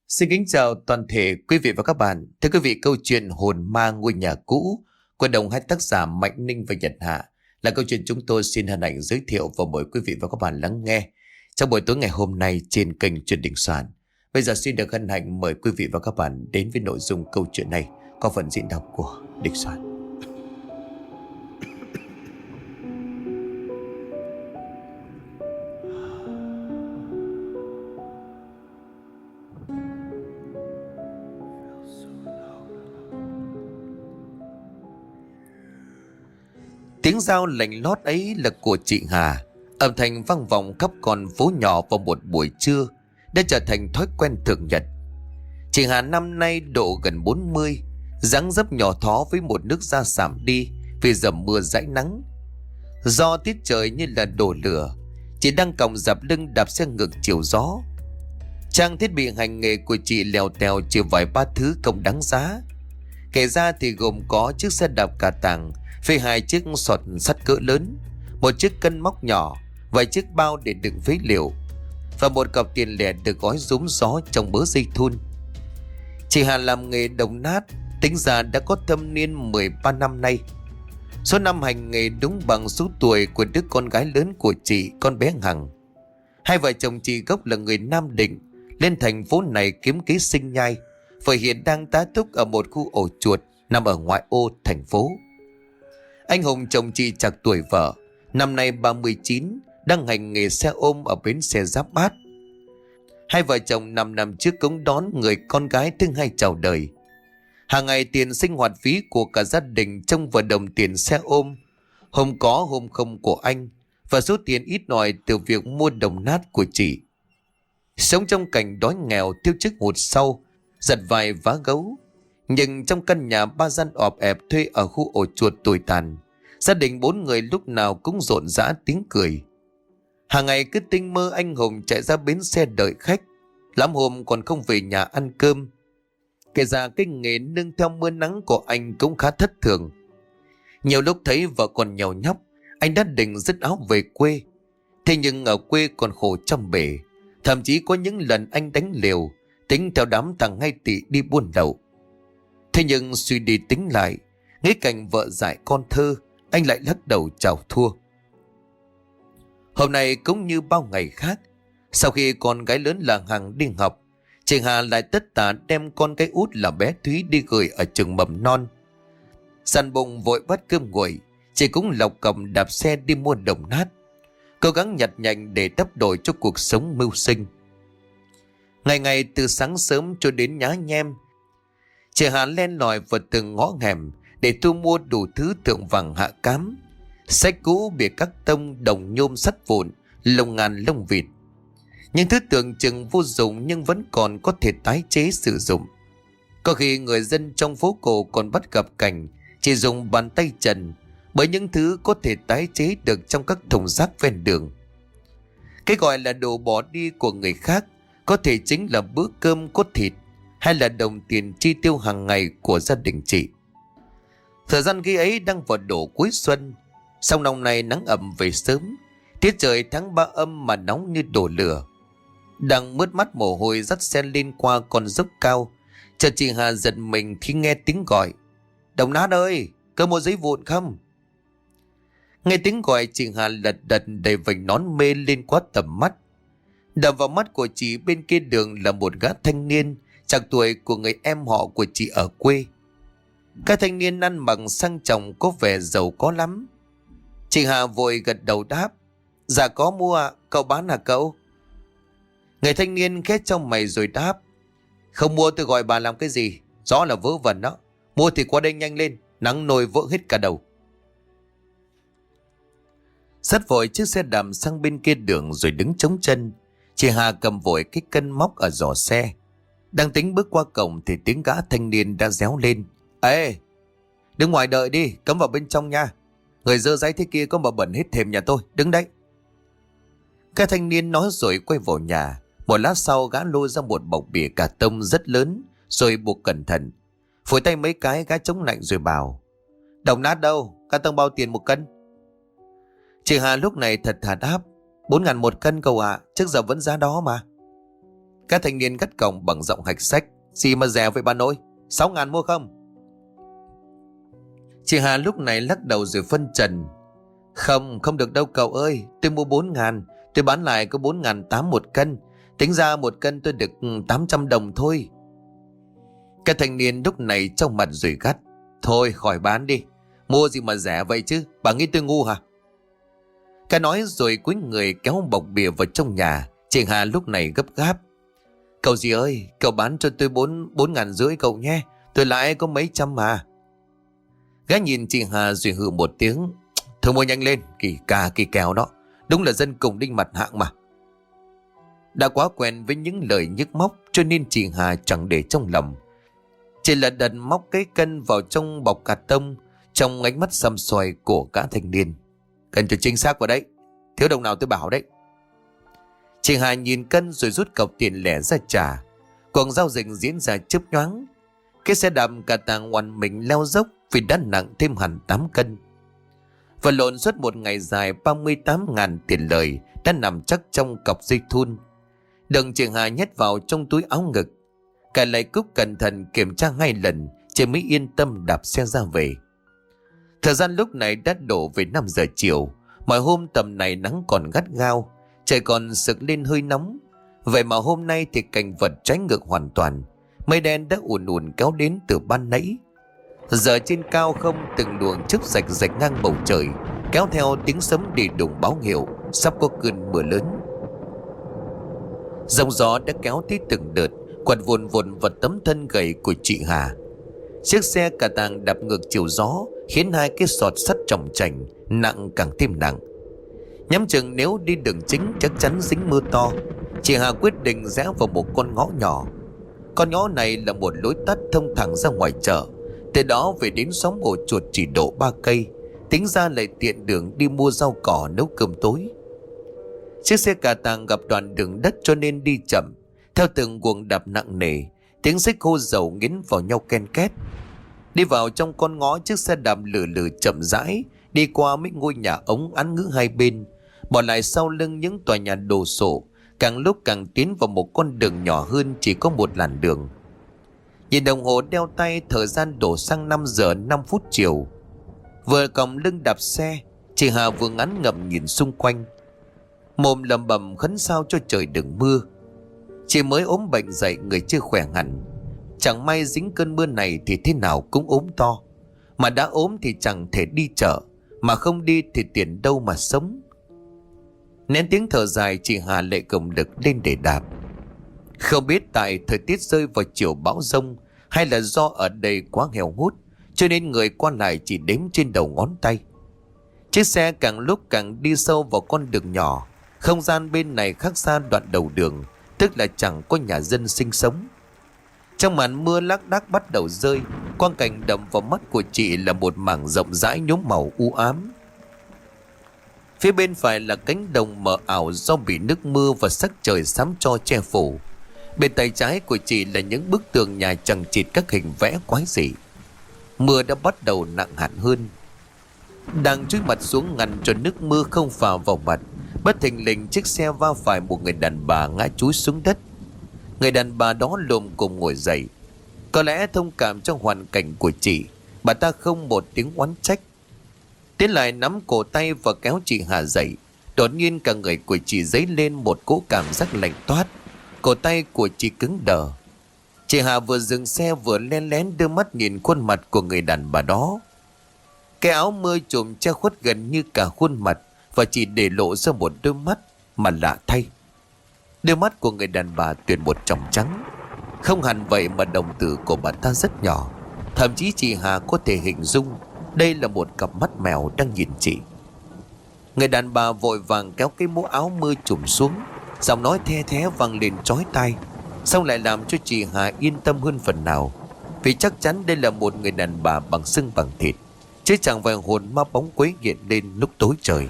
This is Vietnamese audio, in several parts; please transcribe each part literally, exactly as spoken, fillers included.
Xin kính chào toàn thể quý vị và các bạn. Thưa quý vị, câu chuyện Hồn ma ngôi nhà cũ của đồng hai tác giả Mạnh Ninh và Nhật Hạ là câu chuyện chúng tôi xin hân hạnh giới thiệu và mời quý vị và các bạn lắng nghe trong buổi tối ngày hôm nay trên kênh Chuyện Đình Soạn. Bây giờ xin được hân hạnh mời quý vị và các bạn đến với nội dung câu chuyện này có phần diễn đọc của Đình Soạn. Tiếng dao lạnh lót ấy là của chị Hà. Âm thanh vang vọng khắp con phố nhỏ vào một buổi trưa đã trở thành thói quen thường nhật. Chị Hà năm nay độ gần bốn mươi, dáng dấp nhỏ thó với một nước da sạm đi vì dầm mưa dãi nắng. Do tiết trời như là đổ lửa, chị đang còng dạp lưng đạp xe ngược chiều gió. Trang thiết bị hành nghề của chị lèo tèo chỉ vài ba thứ không đáng giá. Kể ra thì gồm có chiếc xe đạp cà tàng với hai chiếc sọt sắt cỡ lớn, một chiếc cân móc nhỏ, vài chiếc bao để đựng phế liệu và một cặp tiền lẻ được gói rúm gió trong mớ dây thun. Chị Hà làm nghề đồng nát, tính ra đã có thâm niên mười ba năm nay. Số năm hành nghề đúng bằng số tuổi của đứa con gái lớn của chị, con bé Hằng. Hai vợ chồng chị gốc là người Nam Định, lên thành phố này kiếm kế sinh nhai và hiện đang tá túc ở một khu ổ chuột nằm ở ngoại ô thành phố. Anh Hùng chồng chị chạc tuổi vợ, năm nay ba mươi chín, đang hành nghề xe ôm ở bến xe Giáp Bát. Hai vợ chồng năm năm trước cống đón người con gái thứ hai chào đời. Hàng ngày tiền sinh hoạt phí của cả gia đình trông vào đồng tiền xe ôm, hôm có hôm không của anh, và số tiền ít ỏi từ việc mua đồng nát của chị. Sống trong cảnh đói nghèo, thiếu chức hụt sau, giật vài vá gấu. Nhưng trong căn nhà ba gian ọp ẹp thuê ở khu ổ chuột tồi tàn, gia đình bốn người lúc nào cũng rộn rã tiếng cười. Hàng ngày cứ tinh mơ anh Hùng chạy ra bến xe đợi khách, lắm hôm còn không về nhà ăn cơm. Kể ra cái nghề nương theo mưa nắng của anh cũng khá thất thường. Nhiều lúc thấy vợ còn nhàu nhóc, anh đã định dứt áo về quê. Thế nhưng ở quê còn khổ trăm bề. Thậm chí có những lần anh đánh liều, tính theo đám thằng hai tỷ đi buôn lậu. Thế nhưng suy đi tính lại, nghĩ cảnh vợ dại con thơ, anh lại lắc đầu chào thua. Hôm nay cũng như bao ngày khác, sau khi con gái lớn là Hằng đi học, chị Hà lại tất tả đem con gái út là bé Thúy đi gửi ở trường mầm non. Săn bụng vội bắt cơm nguội, chị cũng lọc còng đạp xe đi mua đồng nát, cố gắng nhặt nhạnh để đắp đổi cho cuộc sống mưu sinh. Ngày ngày từ sáng sớm cho đến nhá nhem, chị Hà len lỏi vào từng ngõ hẻm để thu mua đủ thứ tượng vàng hạ cám, sách cũ, bìa các tông, đồng nhôm, sắt vụn, lông ngàn lông vịt. Những thứ tưởng chừng vô dụng nhưng vẫn còn có thể tái chế sử dụng. Có khi người dân trong phố cổ còn bắt gặp cảnh chỉ dùng bàn tay trần, bởi những thứ có thể tái chế được trong các thùng rác ven đường. Cái gọi là đồ bỏ đi của người khác có thể chính là bữa cơm có thịt, hay là đồng tiền chi tiêu hàng ngày của gia đình chị. Thời gian khi ấy đang vào độ cuối xuân, song năm nay nắng ẩm về sớm, tiết trời tháng ba âm mà nóng như đổ lửa. Đang mướt mắt mồ hôi dắt xe lên qua con dốc cao, chợt chị Hà giật mình khi nghe tiếng gọi: "Đồng nát ơi, có mua giấy vụn không?" Nghe tiếng gọi, chị Hà lật đật đầy vành nón mê lên quá tầm mắt. Đập vào mắt của chị bên kia đường là một gã thanh niên chạc tuổi của người em họ của chị ở quê. Cái thanh niên ăn mặc sang trọng, có vẻ giàu có lắm. Chị Hà vội gật đầu đáp: "Dạ có mua ạ, cậu bán hả cậu?" Người thanh niên khét trong mày rồi đáp: "Không mua tôi gọi bà làm cái gì, rõ là vớ vẩn đó. Mua thì qua đây nhanh lên, nắng nôi vỡ hết cả đầu." Dắt vội chiếc xe đạp sang bên kia đường rồi đứng chống chân. Chị Hà cầm vội cái cân móc ở giỏ xe, đang tính bước qua cổng thì tiếng gã thanh niên đã réo lên: "Ê, đứng ngoài đợi đi, cấm vào bên trong nha. Người dơ giấy thế kia có mà bẩn hết thềm nhà tôi, đứng đấy." Cái thanh niên nói rồi quay vào nhà. Một lát sau gã lôi ra một bọc bìa cà tông rất lớn rồi buộc cẩn thận, phủi tay mấy cái gã chống lạnh rồi bảo: "Đồng nát đâu, cà tông bao tiền một cân?" Chị Hà lúc này thật thà đáp: Bốn ngàn một cân cậu ạ, trước giờ vẫn giá đó mà." Các thanh niên gắt cổng bằng giọng hạch sách. Gì mà rẻ vậy bà nội? Sáu ngàn mua không? Chị Hà lúc này lắc đầu rồi phân trần. Không, không được đâu cậu ơi. Tôi mua bốn ngàn. Tôi bán lại có bốn ngàn tám một cân. Tính ra một cân tôi được tám trăm đồng thôi. Các thanh niên lúc này trong mặt rồi gắt. Thôi khỏi bán đi. Mua gì mà rẻ vậy chứ? Bà nghĩ tôi ngu hả? Cái nói rồi cúi người kéo bọc bìa vào trong nhà. Chị Hà lúc này gấp gáp. Cậu gì ơi, cậu bán cho tôi bốn bốn ngàn rưỡi cậu nhé. Tôi lãi có mấy trăm mà. Gái nhìn chị Hà rồi hừ một tiếng. Thôi mua nhanh lên, kỳ cà kỳ kèo đó. Đúng là dân cùng đinh mặt hạng mà. Đã quá quen với những lời nhức móc cho nên chị Hà chẳng để trong lòng. Chỉ là đặt móc cái cân vào trong bọc cà tông. Trong ánh mắt săm xoài của cả thanh niên. Cân cho chính xác vào đấy. Thiếu đồng nào tôi bảo đấy. Chị Hà nhìn cân rồi rút cọc tiền lẻ ra trả. Cuộc giao dịch diễn ra chớp nhoáng. Cái xe đạp cả tàng ngoằn mình leo dốc vì đã nặng thêm hẳn tám cân. Và lộn suốt một ngày dài ba mươi tám ngàn tiền lời đã nằm chắc trong cọc dây thun. Đừng chị Hà nhét vào trong túi áo ngực. Cả lại cúc cẩn thận kiểm tra hai lần chị mới yên tâm đạp xe ra về. Thời gian lúc này đã đổ về năm giờ chiều. Mọi hôm tầm này nắng còn gắt gao. Trời còn sực lên hơi nóng. Vậy mà hôm nay thì cảnh vật trái ngược hoàn toàn. Mây đen đã ùn ùn kéo đến từ ban nãy. Giờ trên cao không từng luồng chớp rạch rạch ngang bầu trời, kéo theo tiếng sấm đi đùng báo hiệu sắp có cơn mưa lớn. Dòng gió đã kéo tới từng đợt, quật vồn vồn vào tấm thân gầy của chị Hà. Chiếc xe cả tàng đạp ngược chiều gió, khiến hai cái sọt sắt chồng chành nặng càng thêm nặng. Nhắm chừng nếu đi đường chính chắc chắn dính mưa to. Chị Hà quyết định rẽ vào một con ngõ nhỏ. Con ngõ này là một lối tắt thông thẳng ra ngoài chợ. Từ đó về đến xóm ổ chuột chỉ độ ba cây. Tính ra lại tiện đường đi mua rau cỏ nấu cơm tối. Chiếc xe cà tàng gặp đoạn đường đất cho nên đi chậm. Theo từng guồng đạp nặng nề, tiếng xích hô dầu nghiến vào nhau ken két. Đi vào trong con ngõ, chiếc xe đạp lừ lừ chậm rãi đi qua mấy ngôi nhà ống án ngữ hai bên, bỏ lại sau lưng những tòa nhà đồ sộ. Càng lúc càng tiến vào một con đường nhỏ hơn, chỉ có một làn đường. Nhìn đồng hồ đeo tay, thời gian đổ sang năm giờ năm phút chiều. Vừa còng lưng đạp xe, chị Hà vừa ngắn ngẩm nhìn xung quanh, mồm lẩm bẩm khấn sao cho trời đừng mưa. Chị mới ốm bệnh dậy, người chưa khỏe hẳn. Chẳng may dính cơn mưa này thì thế nào cũng ốm to. Mà đã ốm thì chẳng thể đi chợ, mà không đi thì tiền đâu mà sống. Nén tiếng thở dài, chị Hà lại cầm lực lên để đạp. Không biết tại thời tiết rơi vào chiều bão giông, hay là do ở đây quá nghèo hút, cho nên người qua lại chỉ đếm trên đầu ngón tay. Chiếc xe càng lúc càng đi sâu vào con đường nhỏ. Không gian bên này khác xa đoạn đầu đường, tức là chẳng có nhà dân sinh sống. Trong màn mưa lác đác bắt đầu rơi, quang cảnh đập vào mắt của chị là một mảng rộng rãi nhuốm màu u ám. Phía bên phải là cánh đồng mờ ảo do bị nước mưa và sắc trời xám cho che phủ. Bên tay trái của chị là những bức tường nhà chằng chịt các hình vẽ quái dị. Mưa đã bắt đầu nặng hẳn hơn. Đang chui mặt xuống ngăn cho nước mưa không phả vào mặt, bất thình lình chiếc xe va phải một người đàn bà ngã chúi xuống đất. Người đàn bà đó lồm cồm ngồi dậy. Có lẽ thông cảm trong hoàn cảnh của chị, bà ta không một tiếng oán trách, tiến lại nắm cổ tay và kéo chị Hà dậy. Đột nhiên cả người của chị dấy lên một cỗ cảm giác lạnh toát. Cổ tay của chị cứng đờ. Chị Hà vừa dừng xe vừa len lén đưa mắt nhìn khuôn mặt của người đàn bà đó. Cái áo mưa trùm che khuất gần như cả khuôn mặt, và chỉ để lộ ra một đôi mắt mà lạ thay. Đôi mắt của người đàn bà tuyền một tròng trắng. Không hẳn vậy mà đồng tử của bà ta rất nhỏ. Thậm chí chị Hà có thể hình dung đây là một cặp mắt mèo đang nhìn chị. Người đàn bà vội vàng kéo cái mũ áo mưa trùm xuống, giọng nói the thé vang lên chói tai, xong lại làm cho chị Hà yên tâm hơn phần nào, vì chắc chắn đây là một người đàn bà bằng xương bằng thịt, chứ chẳng phải hồn ma bóng quấy hiện lên lúc tối trời.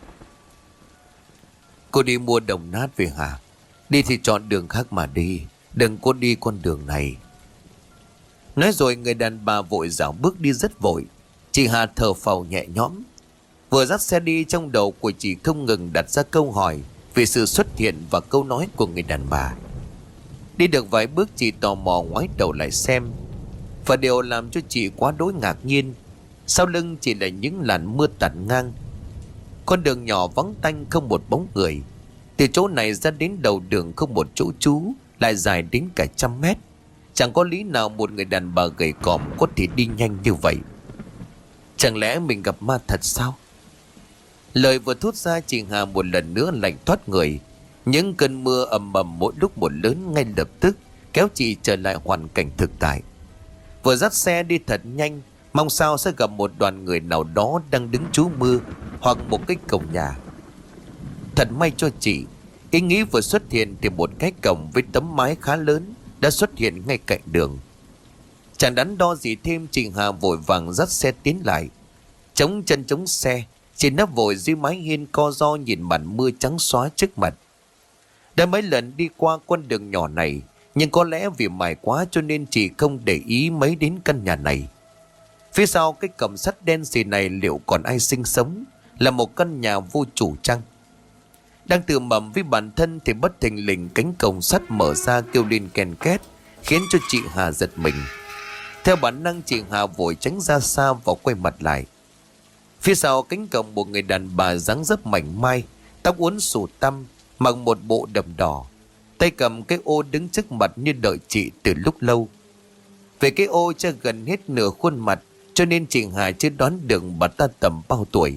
Cô đi mua đồng nát về hả? Đi thì chọn đường khác mà đi, đừng có đi con đường này. Nói rồi người đàn bà vội dạo bước đi rất vội. Chị Hà thở phào nhẹ nhõm. Vừa dắt xe đi, trong đầu của chị không ngừng đặt ra câu hỏi về sự xuất hiện và câu nói của người đàn bà. Đi được vài bước chị tò mò ngoái đầu lại xem. Và điều làm cho chị quá đối ngạc nhiên, sau lưng chỉ là những làn mưa tạt ngang. Con đường nhỏ vắng tanh không một bóng người. Từ chỗ này ra đến đầu đường không một chỗ trú, lại dài đến cả trăm mét. Chẳng có lý nào một người đàn bà gầy còm có thể đi nhanh như vậy. Chẳng lẽ mình gặp ma thật sao? Lời vừa thốt ra, chị Hà một lần nữa lạnh toát người. Những cơn mưa ầm ầm mỗi lúc một lớn ngay lập tức kéo chị trở lại hoàn cảnh thực tại. Vừa dắt xe đi thật nhanh, mong sao sẽ gặp một đoàn người nào đó đang đứng trú mưa hoặc một cái cổng nhà. Thật may cho chị, ý nghĩ vừa xuất hiện thì một cái cổng với tấm mái khá lớn đã xuất hiện ngay cạnh đường. Chẳng đắn đo gì thêm, chị Hà vội vàng dắt xe tiến lại. Chống chân chống xe, chị nấp vội dưới mái hiên co ro nhìn màn mưa trắng xóa trước mặt. Đã mấy lần đi qua con đường nhỏ này, nhưng có lẽ vì mải quá cho nên chị không để ý mấy đến căn nhà này. Phía sau cái cổng sắt đen xì này liệu còn ai sinh sống? Là một căn nhà vô chủ chăng? Đang tự mầm với bản thân thì bất thình lình cánh cổng sắt mở ra kêu lên ken két, khiến cho chị Hà giật mình. Theo bản năng, chị Hà vội tránh ra xa và quay mặt lại. Phía sau cánh cổng một người đàn bà dáng dấp mảnh mai, tóc uốn xù tăm, mặc một bộ đầm đỏ, tay cầm cái ô đứng trước mặt như đợi chị từ lúc lâu. Về cái ô cho gần hết nửa khuôn mặt, cho nên chị Hà chưa đoán được bà ta tầm bao tuổi.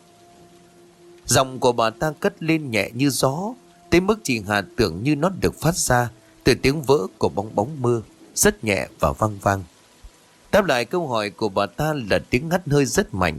Giọng của bà ta cất lên nhẹ như gió, tới mức chị Hà tưởng như nó được phát ra từ tiếng vỡ của bong bóng mưa, rất nhẹ và vang vang. Đáp lại câu hỏi của bà ta là tiếng hắt hơi rất mạnh.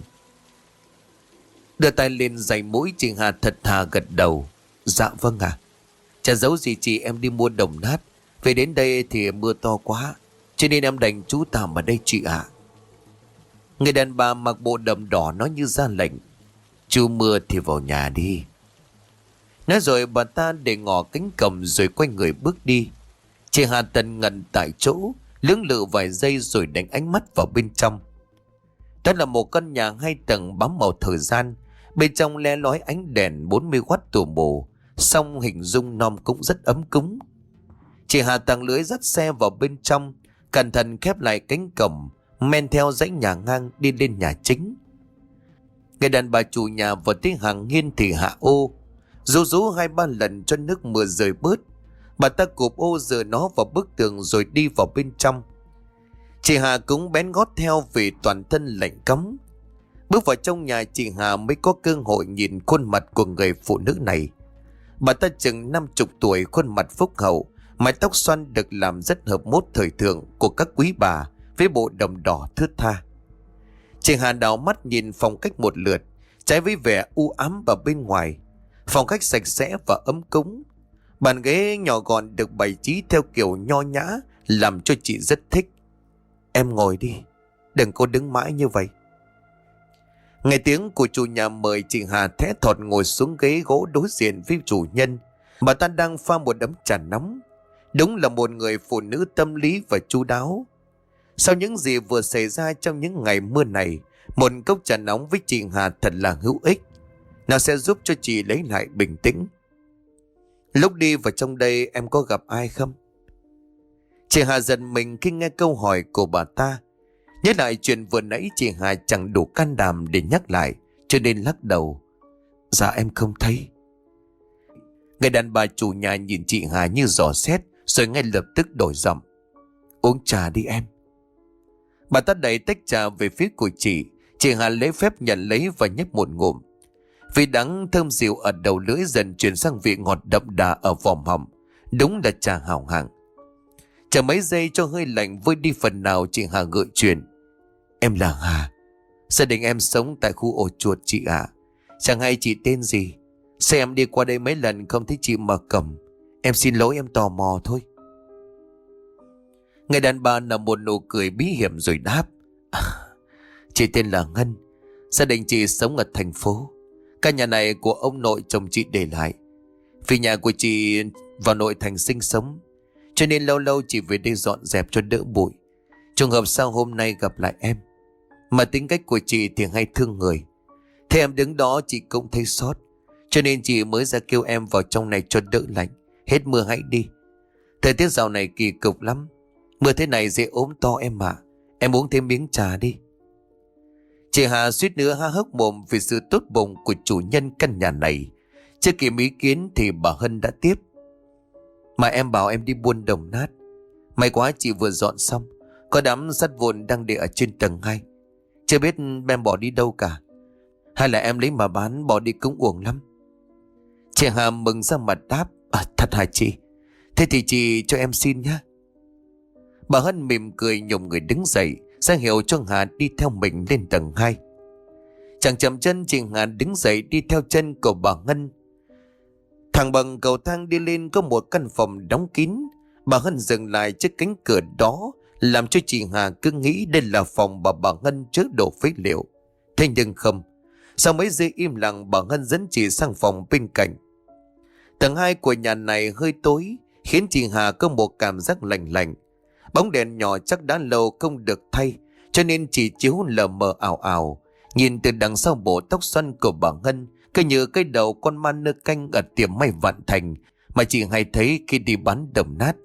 Đưa tay lên giày mũi, chị Hà thật thà gật đầu. Dạ vâng ạ. À. Chả giấu gì chị, em đi mua đồng nát. Về đến đây thì mưa to quá, cho nên em đành trú tạm ở đây chị ạ. À. Người đàn bà mặc bộ đầm đỏ nói như ra lệnh. Chú mưa thì vào nhà đi. Nói rồi bà ta để ngỏ cánh cổng rồi quay người bước đi. Chị Hà tần ngần tại chỗ, lưỡng lự vài giây rồi đánh ánh mắt vào bên trong. Đó là một căn nhà hai tầng bám màu thời gian. Bên trong le lói ánh đèn bốn mươi oát tù mù, song hình dung nom cũng rất ấm cúng. Chị Hà tàng lưới dắt xe vào bên trong, cẩn thận khép lại cánh cổng, men theo dãy nhà ngang đi lên nhà chính. Người đàn bà chủ nhà vừa tới hàng hiên thì hạ ô, rú rú hai ba lần cho nước mưa rơi bớt. Bà ta cụp ô dựa nó vào bức tường rồi đi vào bên trong. Chị Hà cũng bén gót theo vì toàn thân lạnh cóng. Bước vào trong nhà, chị Hà mới có cơ hội nhìn khuôn mặt của người phụ nữ này. Bà ta chừng năm chục tuổi, khuôn mặt phúc hậu, mái tóc xoăn được làm rất hợp mốt thời thượng của các quý bà với bộ đầm đỏ thướt tha. Chị Hà đảo mắt nhìn phòng khách một lượt, trái với vẻ u ám ở bên ngoài. Phòng khách sạch sẽ và ấm cúng. Bàn ghế nhỏ gọn được bày trí theo kiểu nho nhã, làm cho chị rất thích. Em ngồi đi, đừng có đứng mãi như vậy. Nghe tiếng của chủ nhà mời, chị Hà thẽ thọt ngồi xuống ghế gỗ đối diện với chủ nhân. Bà ta đang pha một ấm trà nóng. Đúng là một người phụ nữ tâm lý và chu đáo. Sau những gì vừa xảy ra trong những ngày mưa này, một cốc trà nóng với chị Hà thật là hữu ích. Nó sẽ giúp cho chị lấy lại bình tĩnh. Lúc đi vào trong đây em có gặp ai không? Chị Hà giật mình khi nghe câu hỏi của bà ta. Nhớ lại chuyện vừa nãy, chị Hà chẳng đủ can đảm để nhắc lại, cho nên lắc đầu. Dạ em không thấy. Người đàn bà chủ nhà nhìn chị Hà như dò xét, rồi ngay lập tức đổi giọng. Uống trà đi em. Bà ta đẩy tách trà về phía của chị. Chị Hà lấy phép nhận lấy và nhấp một ngụm. Vị đắng thơm dịu ở đầu lưỡi dần chuyển sang vị ngọt đậm đà ở vòm họng. Đúng là trà hảo hạng. Chờ mấy giây cho hơi lạnh vơi đi phần nào, chị Hà gợi chuyện. Em là Hà, gia đình em sống tại khu ổ chuột chị ạ. À. Chẳng hay chị tên gì. Xe em đi qua đây mấy lần không thấy chị mở cổng. Em xin lỗi, em tò mò thôi. Người đàn bà nở một nụ cười bí hiểm rồi đáp. À, chị tên là Ngân. Gia đình chị sống ở thành phố. Căn nhà này của ông nội chồng chị để lại. Vì nhà của chị vào nội thành sinh sống, cho nên lâu lâu chị về đây dọn dẹp cho đỡ bụi. Trùng hợp sao hôm nay gặp lại em. Mà tính cách của chị thì hay thương người. Thế em đứng đó chị cũng thấy xót, cho nên chị mới ra kêu em vào trong này cho đỡ lạnh. Hết mưa hãy đi. Thời tiết dạo này kỳ cục lắm. Mưa thế này dễ ốm to em ạ. Em uống thêm miếng trà đi. Chị Hà suýt nữa há hốc mồm vì sự tốt bụng của chủ nhân căn nhà này. Chưa kịp ý kiến thì bà Hân đã tiếp. Mà em bảo em đi buôn đồng nát. May quá chị vừa dọn xong. Có đám sắt vụn đang để ở trên tầng hai. Chưa biết em bỏ đi đâu cả. Hay là em lấy mà bán bỏ đi cũng uổng lắm. Chị Hà mừng ra mặt đáp. À, thật hả chị? Thế thì chị cho em xin nhé. Bà Hân mỉm cười nhổm người đứng dậy, ra hiệu cho Hà đi theo mình lên tầng hai. Chẳng chậm chân, chị Hà đứng dậy đi theo chân của bà Hân. Thẳng bằng cầu thang đi lên có một căn phòng đóng kín. Bà Hân dừng lại trước cánh cửa đó, làm cho chị Hà cứ nghĩ đây là phòng bà bà Hân chứa đồ phế liệu. Thế nhưng không. Sau mấy giây im lặng, bà Hân dẫn chị sang phòng bên cạnh. Tầng hai của nhà này hơi tối, khiến chị Hà có một cảm giác lạnh lạnh. Bóng đèn nhỏ chắc đã lâu không được thay, cho nên chỉ chiếu lờ mờ ảo ảo. Nhìn từ đằng sau bộ tóc xoăn của bà Hân, cứ như cái đầu con ma nơ canh ở tiệm may Vạn Thành mà chị hay thấy khi đi bán đồng nát.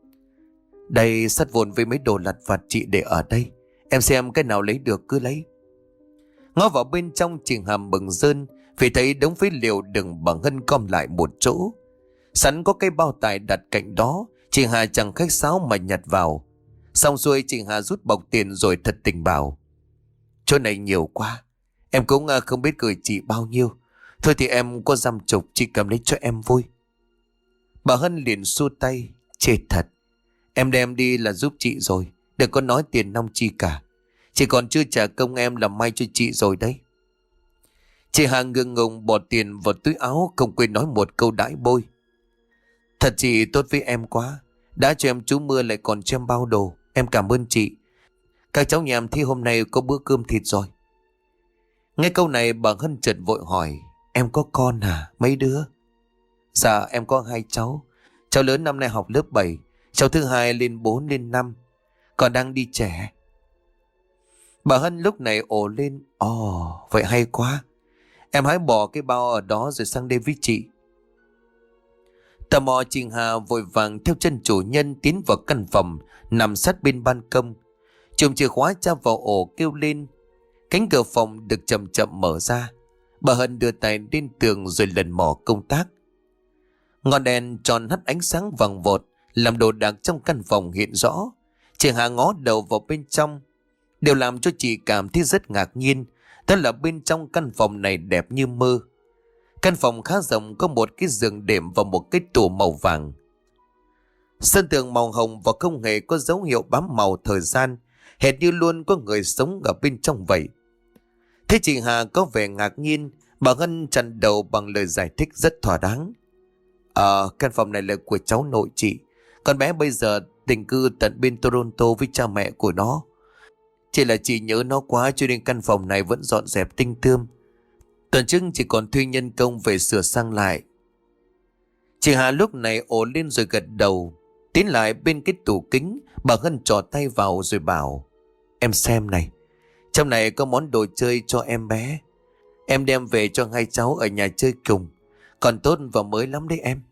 Đây, sắt vụn với mấy đồ lặt vặt chị để ở đây. Em xem cái nào lấy được cứ lấy. Ngó vào bên trong, chị Hà mừng rơn vì thấy đống phế liệu đựng bà Hân gom lại một chỗ. Sẵn có cái bao tải đặt cạnh đó, chị Hà chẳng khách sáo mà nhặt vào. Xong xuôi, chị Hà rút bọc tiền rồi thật tình bảo. Chỗ này nhiều quá, em cũng không biết gửi chị bao nhiêu. Thôi thì em có dăm chục, chị cầm lấy cho em vui. Bà Hân liền xua tay. Chê thật, em đem đi là giúp chị rồi, đừng có nói tiền nong chi cả. Chị còn chưa trả công em làm may cho chị rồi đấy. Chị Hà ngượng ngùng bỏ tiền vào túi áo, không quên nói một câu đãi bôi. Thật chị tốt với em quá, đã cho em trú mưa lại còn cho em bao đồ. Em cảm ơn chị. Các cháu nhà em thi hôm nay có bữa cơm thịt rồi. Nghe câu này, bà Hân chợt vội hỏi. Em có con à? Mấy đứa? Dạ em có hai cháu. Cháu lớn năm nay học lớp bảy, cháu thứ hai lên bốn lên năm, còn đang đi trẻ. Bà Hân lúc này ồ lên. Ồ, oh, vậy hay quá. Em hãy bỏ cái bao ở đó rồi sang đây với chị. Tò mò, chị Hà vội vàng theo chân chủ nhân tiến vào căn phòng nằm sát bên ban công. Chùm chìa khóa tra vào ổ kêu lên. Cánh cửa phòng được chậm chậm mở ra. Bà Hân đưa tay lên tường rồi lần mò công tác. Ngọn đèn tròn hắt ánh sáng vàng vọt, làm đồ đạc trong căn phòng hiện rõ. Chị Hà ngó đầu vào bên trong. Điều làm cho chị cảm thấy rất ngạc nhiên, đó là bên trong căn phòng này đẹp như mơ. Căn phòng khá rộng, có một cái giường đệm và một cái tủ màu vàng. Sân tường màu hồng và không hề có dấu hiệu bám màu thời gian, hệt như luôn có người sống ở bên trong vậy. Thế chị Hà có vẻ ngạc nhiên, bà Hân chặn đầu bằng lời giải thích rất thỏa đáng. Ờ, căn phòng này là của cháu nội chị. Con bé bây giờ định cư tận bên Toronto với cha mẹ của nó. Chỉ là chị nhớ nó quá cho nên căn phòng này vẫn dọn dẹp tinh tươm. Tuần trước chỉ còn thuê nhân công về sửa sang lại. Chị Hà lúc này ồ lên rồi gật đầu. Tiến lại bên cái tủ kính, bà Hân trò tay vào rồi bảo. Em xem này, trong này có món đồ chơi cho em bé. Em đem về cho hai cháu ở nhà chơi cùng. Còn tốt và mới lắm đấy em.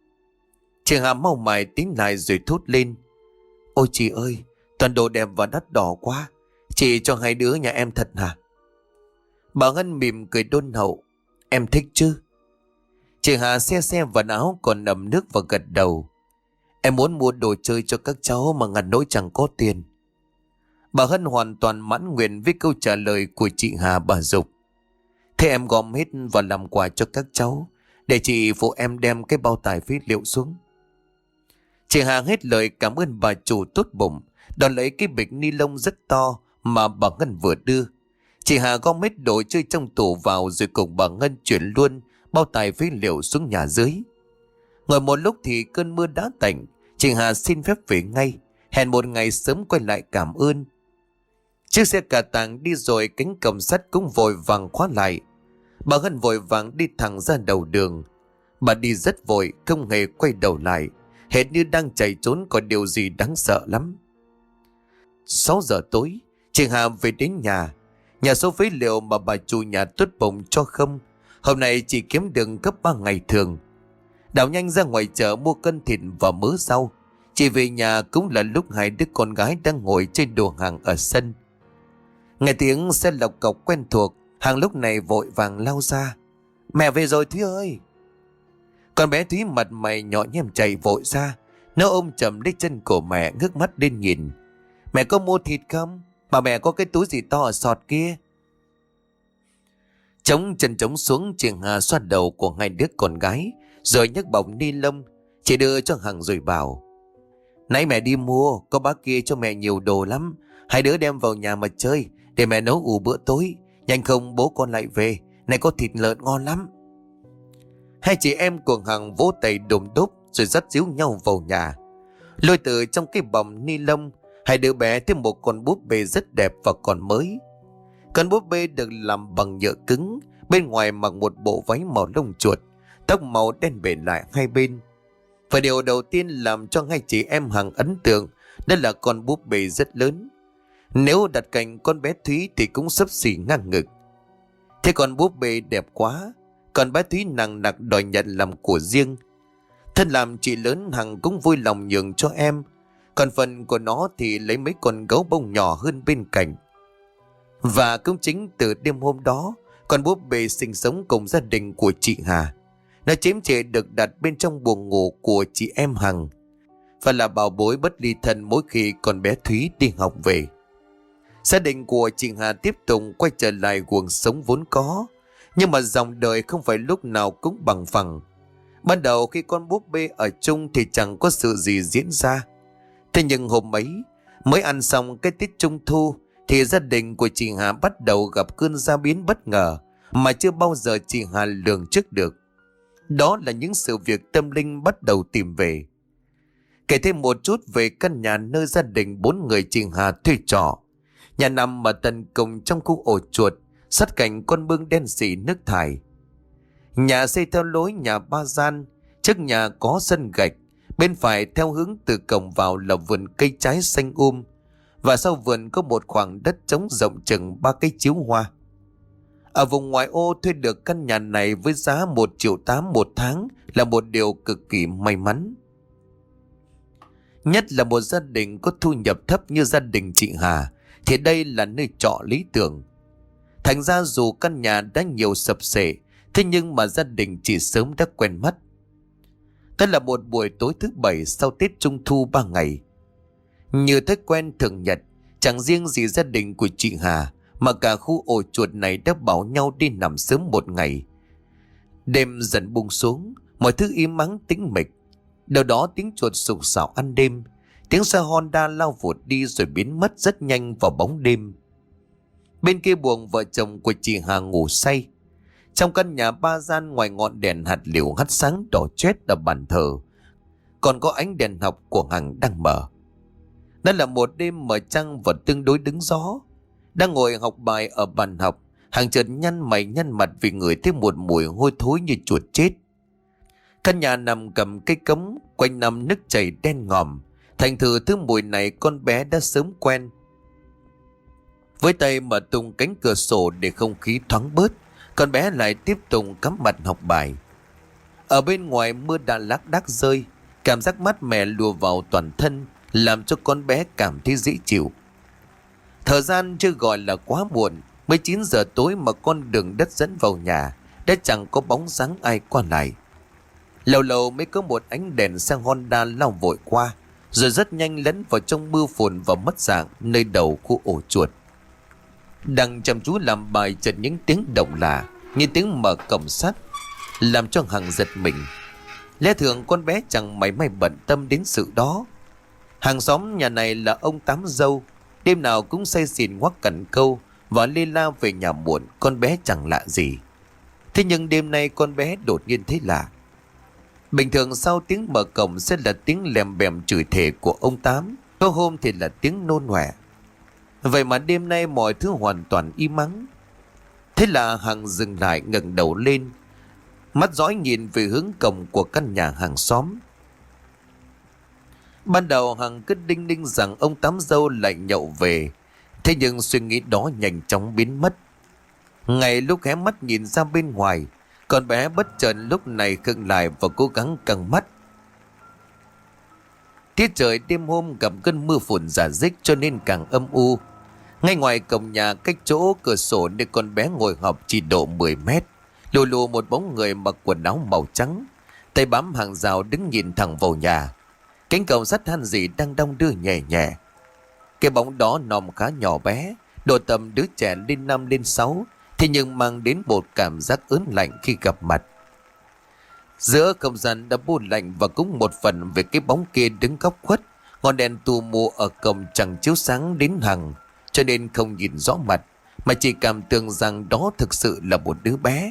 Chị Hà mau mải tiến lại rồi thốt lên. Ôi chị ơi, toàn đồ đẹp và đắt đỏ quá. Chị cho hai đứa nhà em thật hả? Bà Hân mỉm cười đôn hậu. Em thích chứ? Chị Hà xe xe vào áo còn ẩm nước và gật đầu. Em muốn mua đồ chơi cho các cháu mà ngặt nỗi chẳng có tiền. Bà Hân hoàn toàn mãn nguyện với câu trả lời của chị Hà. Bà dục. Thế em gom hết vào làm quà cho các cháu, để chị phụ em đem cái bao tải phế liệu xuống. Chị Hà hết lời cảm ơn bà chủ tốt bụng, đón lấy cái bịch ni lông rất to mà bà Ngân vừa đưa. Chị Hà gom hết đồ chơi trong tủ vào rồi cùng bà Ngân chuyển luôn bao tải phế liệu xuống nhà dưới. Ngồi một lúc thì cơn mưa đã tạnh. Chị Hà xin phép về ngay, hẹn một ngày sớm quay lại cảm ơn. Chiếc xe cà tàng đi rồi, cánh cổng sắt cũng vội vàng khóa lại. Bà Ngân vội vàng đi thẳng ra đầu đường. Bà đi rất vội, không hề quay đầu lại, hệt như đang chạy trốn có điều gì đáng sợ lắm. Sáu giờ tối, chị Hà về đến nhà. Nhà số phế liệu mà bà chủ nhà tốt bụng cho không, hôm nay chỉ kiếm được gấp ba ngày thường. Đảo nhanh ra ngoài chợ mua cân thịt và mớ rau. Chị về nhà cũng là lúc hai đứa con gái đang ngồi trên đồ hàng ở sân. Nghe tiếng xe lộc cọc quen thuộc, Hằng lúc này vội vàng lao ra. Mẹ về rồi Thúy ơi. Con bé Thúy mặt mày nhỏ nhem chạy vội ra. Nó ôm chầm lấy chân của mẹ, ngước mắt lên nhìn. Mẹ có mua thịt không? Mà mẹ có cái túi gì to ở sọt kia. Chống chân trống xuống, chị Hà xoa đầu của hai đứa con gái, rồi nhấc bọc ni lông chị đưa cho Hằng rồi bảo: Nãy mẹ đi mua, có bác kia cho mẹ nhiều đồ lắm. Hai đứa đem vào nhà mà chơi, để mẹ nấu ủ bữa tối. Nhanh không bố con lại về, này có thịt lợn ngon lắm. Hai chị em của Hằng vỗ tay đùm đúc rồi dắt díu nhau vào nhà. Lôi từ trong cái bọc ni lông, hai đứa bé thêm một con búp bê rất đẹp và còn mới. Con búp bê được làm bằng nhựa cứng, bên ngoài mặc một bộ váy màu lông chuột, tóc màu đen bể lại hai bên. Và điều đầu tiên làm cho hai chị em Hằng ấn tượng đó là con búp bê rất lớn. Nếu đặt cạnh con bé Thúy thì cũng xấp xỉ ngang ngực. Thế con búp bê đẹp quá, còn bé Thúy nặng nặc đòi nhận làm của riêng. Thân làm chị lớn, Hằng cũng vui lòng nhường cho em. Còn phần của nó thì lấy mấy con gấu bông nhỏ hơn bên cạnh. Và cũng chính từ đêm hôm đó, con búp bê sinh sống cùng gia đình của chị Hà. Nó chiếm trệ được đặt bên trong buồng ngủ của chị em Hằng, và là bảo bối bất ly thân mỗi khi con bé Thúy đi học về. Gia đình của chị Hà tiếp tục quay trở lại cuộc sống vốn có. Nhưng mà dòng đời không phải lúc nào cũng bằng phẳng. Ban đầu khi con búp bê ở chung thì chẳng có sự gì diễn ra. Thế nhưng hôm ấy, mới ăn xong cái Tết Trung Thu, thì gia đình của chị Hà bắt đầu gặp cơn gia biến bất ngờ mà chưa bao giờ chị Hà lường trước được. Đó là những sự việc tâm linh bắt đầu tìm về. Kể thêm một chút về căn nhà nơi gia đình bốn người chị Hà thuê trọ. Nhà nằm ở tận cùng trong khu ổ chuột, sát cạnh con mương đen xì nước thải. Nhà xây theo lối nhà ba gian, trước nhà có sân gạch, bên phải theo hướng từ cổng vào là vườn cây trái xanh um, và sau vườn có một khoảng đất trống rộng chừng ba cây chiếu hoa. Ở vùng ngoại ô thuê được căn nhà này với giá một triệu tám một tháng là một điều cực kỳ may mắn. Nhất là một gia đình có thu nhập thấp như gia đình chị Hà thì đây là nơi trọ lý tưởng. Thành ra dù căn nhà đã nhiều sập xệ, thế nhưng mà gia đình chị sớm đã quen mắt. Đó là một buổi tối thứ bảy sau Tết Trung Thu ba ngày. Như thói quen thường nhật, chẳng riêng gì gia đình của chị Hà mà cả khu ổ chuột này đã bảo nhau đi nằm sớm một ngày. Đêm dần buông xuống, mọi thứ im ắng tĩnh mịch. Đâu đó tiếng chuột sục sạo ăn đêm, tiếng xe Honda lao vụt đi rồi biến mất rất nhanh vào bóng đêm. Bên kia buồng vợ chồng của chị Hà ngủ say. Trong căn nhà ba gian, ngoài ngọn đèn hạt liều hắt sáng đỏ chét ở bàn thờ, còn có ánh đèn học của Hằng đang mở. Đó là một đêm mở trăng và tương đối đứng gió. Đang ngồi học bài ở bàn học, Hằng chợt nhăn mày nhăn mặt vì ngửi thấy một mùi hôi thối như chuột chết. Căn nhà nằm cầm cây cống, quanh năm nước chảy đen ngòm. Thành thử thứ mùi này con bé đã sớm quen. Với tay mở tung cánh cửa sổ để không khí thoáng bớt, con bé lại tiếp tục cắm mặt học bài. Ở bên ngoài mưa đã lác đác rơi, cảm giác mát mẻ lùa vào toàn thân, làm cho con bé cảm thấy dễ chịu. Thời gian chưa gọi là quá muộn, mới chín giờ tối mà con đường đất dẫn vào nhà đã chẳng có bóng dáng ai qua lại. Lâu lâu mới có một ánh đèn xe Honda lao vội qua, rồi rất nhanh lẫn vào trong mưa phùn và mất dạng nơi đầu khu ổ chuột. Đang chăm chú làm bài, chợt những tiếng động lạ như tiếng mở cổng sắt làm cho Hằng giật mình. Lẽ thường con bé chẳng mảy may bận tâm đến sự đó. Hàng xóm nhà này là ông Tám Dâu, đêm nào cũng say xỉn ngoắc cần câu và lê la về nhà muộn, con bé chẳng lạ gì. Thế nhưng đêm nay con bé đột nhiên thấy lạ. Bình thường sau tiếng mở cổng sẽ là tiếng lèm bèm chửi thề của ông Tám, có hôm thì là tiếng nôn ọe. Vậy mà đêm nay mọi thứ hoàn toàn im ắng. Thế là Hằng dừng lại, ngẩng đầu lên, mắt dõi nhìn về hướng cổng của căn nhà hàng xóm. Ban đầu Hằng cứ đinh ninh rằng ông Tám Dâu lại nhậu về, thế nhưng suy nghĩ đó nhanh chóng biến mất. Ngay lúc hé mắt nhìn ra bên ngoài, con bé bất chợt lúc này khựng lại và cố gắng căng mắt. Tiết trời đêm hôm gặp cơn mưa phùn rả rích cho nên càng âm u. Ngay ngoài cổng nhà cách chỗ cửa sổ nơi con bé ngồi học chỉ độ mười mét, lù lù một bóng người mặc quần áo màu trắng, tay bám hàng rào đứng nhìn thẳng vào nhà. Cánh cổng sắt than gì đang đong đưa nhẹ nhẹ. Cái bóng đó nòm khá nhỏ bé, độ tầm đứa trẻ lên năm lên sáu, thế nhưng mang đến một cảm giác ớn lạnh khi gặp mặt. Giữa không gian đã buồn lạnh và cũng một phần về cái bóng kia đứng góc khuất, ngọn đèn tù mù ở cổng chẳng chiếu sáng đến hằng, cho nên không nhìn rõ mặt, mà chỉ cảm tưởng rằng đó thực sự là một đứa bé.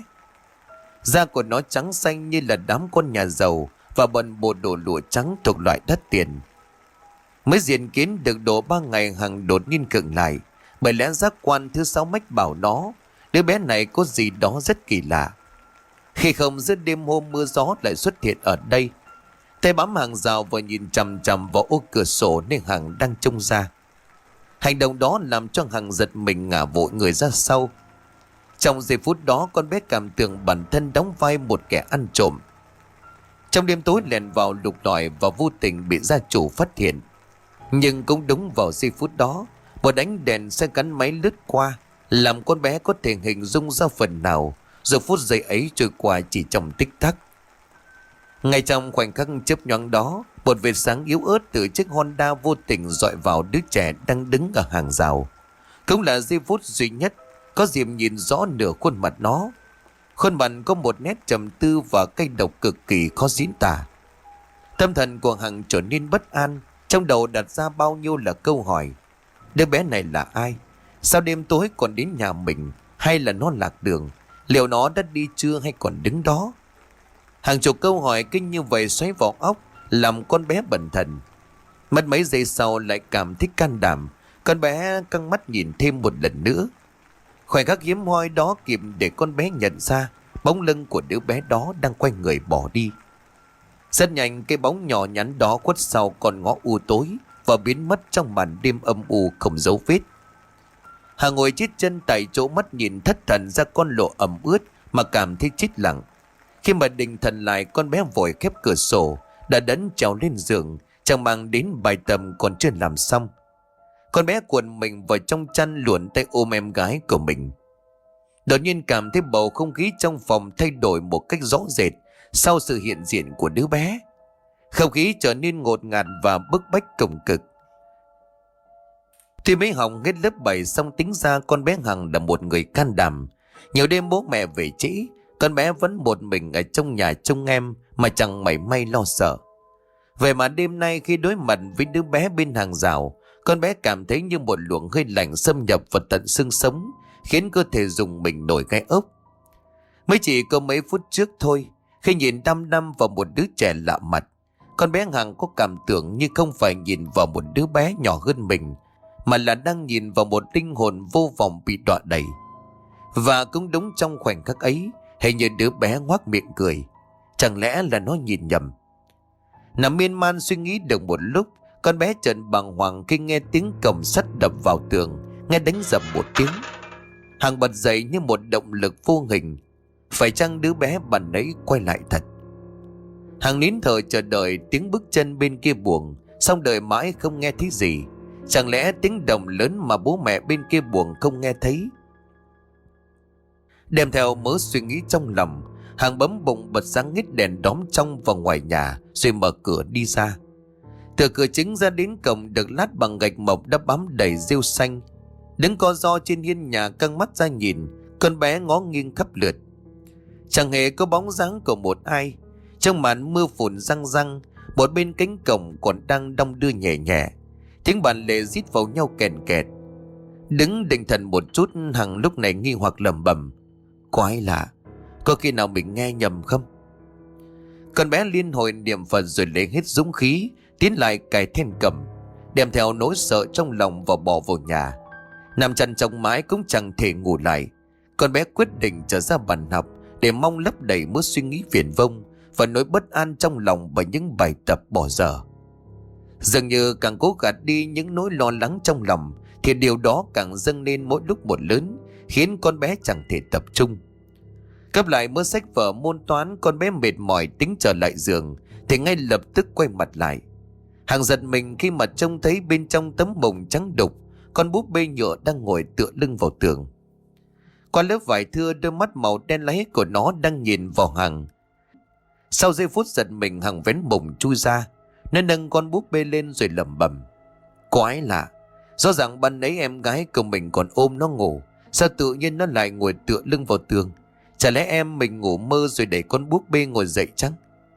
Da của nó trắng xanh như là đám con nhà giàu và bận bộ đồ lụa trắng thuộc loại đắt tiền. Mới diện kiến được độ ba ngày Hằng đột nhiên khựng lại, bởi lẽ giác quan thứ sáu mách bảo nó đứa bé này có gì đó rất kỳ lạ. Khi không giữa đêm hôm mưa gió lại xuất hiện ở đây, tay bám hàng rào và nhìn chằm chằm vào ô cửa sổ nên Hằng đang trông ra. Hành động đó làm cho Hằng giật mình ngả vội người ra sau. Trong giây phút đó, con bé cảm tưởng bản thân đóng vai một kẻ ăn trộm. Trong đêm tối lèn vào lục lọi và vô tình bị gia chủ phát hiện. Nhưng cũng đúng vào giây phút đó, một ánh đèn xe gắn máy lướt qua, làm con bé có thể hình dung ra phần nào rồi phút giây ấy trôi qua chỉ trong tích tắc. Ngay trong khoảnh khắc chớp nhoáng đó, một vệt sáng yếu ớt từ chiếc Honda vô tình dọi vào đứa trẻ đang đứng ở hàng rào. Cũng là giây phút duy nhất có dịp nhìn rõ nửa khuôn mặt nó. Khuôn mặt có một nét trầm tư và cay độc cực kỳ khó diễn tả. Tâm thần của Hằng trở nên bất an, trong đầu đặt ra bao nhiêu là câu hỏi. Đứa bé này là ai? Sao đêm tối còn đến nhà mình? Hay là nó lạc đường? Liệu nó đã đi chưa hay còn đứng đó? Hàng chục câu hỏi kinh như vậy xoáy vào óc, làm con bé bần thần. Mất mấy giây sau lại cảm thấy can đảm, con bé căng mắt nhìn thêm một lần nữa. Khoảnh khắc hiếm hoi đó kịp để con bé nhận ra bóng lưng của đứa bé đó đang quay người bỏ đi. Rất nhanh cái bóng nhỏ nhắn đó khuất sau con ngõ u tối và biến mất trong màn đêm âm u không dấu vết. Hà ngồi chết chân tại chỗ, mắt nhìn thất thần ra con lộ ẩm ướt mà cảm thấy chết lặng. Khi mà định thần lại, con bé vội khép cửa sổ, đã đấn trèo lên giường, chẳng mang đến bài tập còn chưa làm xong. Con bé cuộn mình vào trong chăn, luồn tay ôm em gái của mình. Đột nhiên cảm thấy bầu không khí trong phòng thay đổi một cách rõ rệt sau sự hiện diện của đứa bé. Không khí trở nên ngột ngạt và bức bách cùng cực. Tuy mới học hết lớp bảy xong tính ra con bé Hằng là một người can đảm. Nhiều đêm bố mẹ về trễ, con bé vẫn một mình ở trong nhà trông em mà chẳng mảy may lo sợ. Vậy mà đêm nay khi đối mặt với đứa bé bên hàng rào, con bé cảm thấy như một luồng hơi lạnh xâm nhập vào tận xương sống, khiến cơ thể rùng mình nổi gai ốc. Mới chỉ có mấy phút trước thôi, khi nhìn đăm đăm vào một đứa trẻ lạ mặt, con bé Hằng có cảm tưởng như không phải nhìn vào một đứa bé nhỏ hơn mình, mà là đang nhìn vào một linh hồn vô vọng bị đọa đày. Và cũng đúng trong khoảnh khắc ấy, hình như đứa bé ngoác miệng cười. Chẳng lẽ là nó nhìn nhầm? Nằm miên man suy nghĩ được một lúc, con bé chợt bàng hoàng khi nghe tiếng cổng sắt đập vào tường, nghe đánh dầm một tiếng. Hằng bật dậy như một động lực vô hình. Phải chăng đứa bé bạn ấy quay lại thật? Hằng nín thở chờ đợi tiếng bước chân bên kia buồng, xong đợi mãi không nghe thấy gì. Chẳng lẽ tiếng động lớn mà bố mẹ bên kia buồng không nghe thấy? Đem theo mớ suy nghĩ trong lòng, Hằng bấm bụng bật sáng nghít đèn đóm trong và ngoài nhà, rồi mở cửa đi ra. Từ cửa chính ra đến cổng được lát bằng gạch mộc đã bám đầy rêu xanh. Đứng co ro trên hiên nhà căng mắt ra nhìn, con bé ngó nghiêng khắp lượt. Chẳng hề có bóng dáng của một ai. Trong màn mưa phùn răng răng, một bên cánh cổng còn đang đong đưa nhẹ nhẹ. Tiếng bàn lề rít vào nhau kèn kẹt. Đứng định thần một chút, Hằng lúc này nghi hoặc lẩm bẩm: có ai lạ? Có khi nào mình nghe nhầm không? Con bé liên hồi niệm Phật rồi lấy hết dũng khí tiến lại cài then cầm, đem theo nỗi sợ trong lòng và bỏ vào nhà. Nằm chăn trong mái cũng chẳng thể ngủ lại. Con bé quyết định trở ra bàn học để mong lấp đầy mớ suy nghĩ viển vông và nỗi bất an trong lòng bởi những bài tập bỏ dở. Dường như càng cố gạt đi những nỗi lo lắng trong lòng thì điều đó càng dâng lên mỗi lúc một lớn, khiến con bé chẳng thể tập trung. Cắp lại mớ sách vở môn toán, con bé mệt mỏi tính trở lại giường thì ngay lập tức quay mặt lại. Hằng giật mình khi mà trông thấy bên trong tấm mùng trắng đục, con búp bê nhựa đang ngồi tựa lưng vào tường. Qua lớp vải thưa, đôi mắt màu đen láy của nó đang nhìn vào Hằng. Sau giây phút giật mình, Hằng vén mùng chui ra. Nó nâng con búp bê lên rồi lẩm bẩm: quái lạ, rõ ràng ban nãy em gái của mình còn ôm nó ngủ, sao tự nhiên nó lại ngồi tựa lưng vào tường? Chả lẽ em mình ngủ mơ rồi để con búp bê ngồi dậy chăng?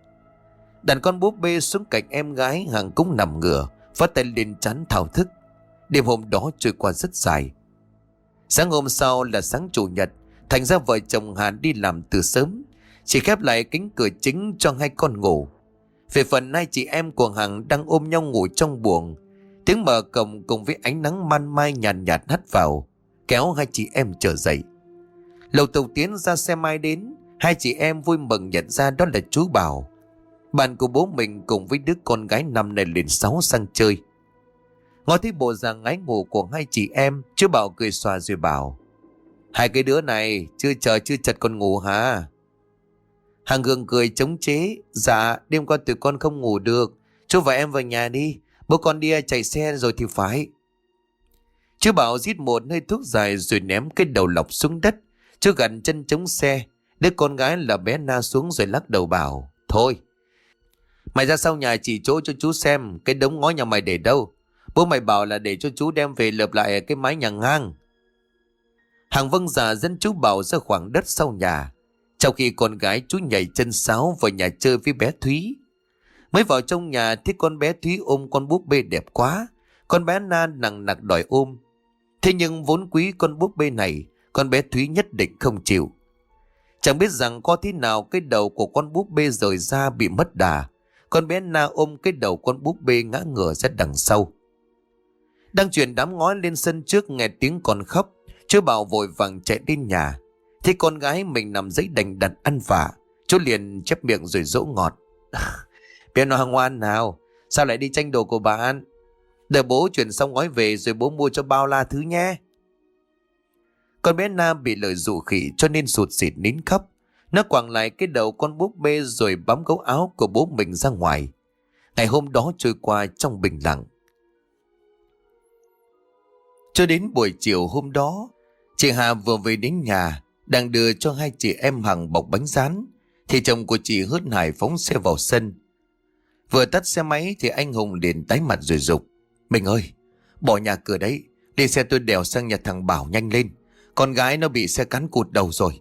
Đặt con búp bê xuống cạnh em gái, Hằng cũng nằm ngửa, vắt tay lên trán thao thức. Đêm hôm đó trôi qua rất dài. Sáng hôm sau là sáng chủ nhật, thành ra vợ chồng Hà đi làm từ sớm, chỉ khép lại cánh cửa chính cho hai con ngủ. Về phần hai chị em của Hằng đang ôm nhau ngủ trong buồng, tiếng mở cổng cùng với ánh nắng man mai nhàn nhạt, nhạt hắt vào, kéo hai chị em trở dậy. Lầu Tùng Tiến ra xe mai đến, hai chị em vui mừng nhận ra đó là chú Bảo, bạn của bố mình cùng với đứa con gái năm nay lên sáu sang chơi. Ngó thấy bộ dạng ngái ngủ của hai chị em, chú Bảo cười xòa rồi bảo: hai cái đứa này chưa chờ chưa chật còn ngủ hả? Hằng gượng cười chống chế: dạ, đêm qua tụi con không ngủ được, chú và em vào nhà đi, bố con đi chạy xe rồi thì phải. Chú Bảo rít một hơi thuốc dài rồi ném cái đầu lọc xuống đất. Chú gằn chân chống xe, đứa con gái là bé Na xuống rồi lắc đầu bảo: thôi, mày ra sau nhà chỉ chỗ cho chú xem cái đống ngói nhà mày để đâu. Bố mày bảo là để cho chú đem về lợp lại cái mái nhà ngang. Hằng vâng dạ dẫn chú Bảo ra khoảng đất sau nhà, trong khi con gái chú nhảy chân sáo vào nhà chơi với bé Thúy. Mới vào trong nhà thấy con bé Thúy ôm con búp bê đẹp quá, con bé Na nằng nặc đòi ôm. Thế nhưng vốn quý con búp bê này, con bé Thúy nhất định không chịu. Chẳng biết rằng có thế nào cái đầu của con búp bê rời ra bị mất đà, con bé Na ôm cái đầu con búp bê ngã ngửa ra đằng sau. Đang chuyển đám ngói lên sân trước nghe tiếng con khóc, chú Bảo vội vàng chạy đến nhà. Thấy con gái mình nằm giấy đành đạch ăn vạ, chú liền chép miệng rồi dỗ ngọt: bé nó ngoan nào, sao lại đi tranh đồ của bạn? Đợi bố chuyển xong ngói về rồi bố mua cho bao la thứ nhé. Con bé Na bị lời dụ khỉ cho nên sụt sịt nín khóc. Nó quẳng lại cái đầu con búp bê rồi bám gấu áo của bố mình ra ngoài. Ngày hôm đó trôi qua trong bình lặng. Cho đến buổi chiều hôm đó, chị Hà vừa về đến nhà, đang đưa cho hai chị em Hằng bọc bánh rán, thì chồng của chị hớt hải phóng xe vào sân. Vừa tắt xe máy thì anh Hùng liền tái mặt rồi giục: mình ơi, bỏ nhà cửa đấy, đi xe tôi đèo sang nhà thằng Bảo nhanh lên, con gái nó bị xe cán cụt đầu rồi.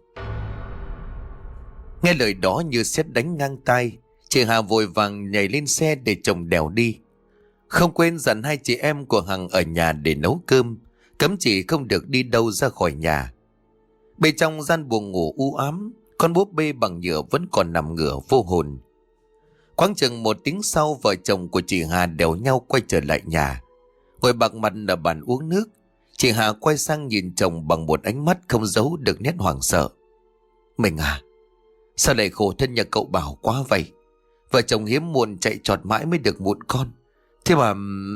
Nghe lời đó như sét đánh ngang tai, chị Hà vội vàng nhảy lên xe để chồng đèo đi. Không quên dặn hai chị em của Hằng ở nhà để nấu cơm, cấm chị không được đi đâu ra khỏi nhà. Bên trong gian buồng ngủ u ám, con búp bê bằng nhựa vẫn còn nằm ngửa vô hồn. Khoảng chừng một tiếng sau, vợ chồng của chị Hà đèo nhau quay trở lại nhà. Ngồi bạc mặt ở bàn uống nước, chị Hà quay sang nhìn chồng bằng một ánh mắt không giấu được nét hoảng sợ. Mình à, sao lại khổ thân nhà cậu Bảo quá vậy? Vợ chồng hiếm muộn chạy trọt mãi mới được một con. Thế mà...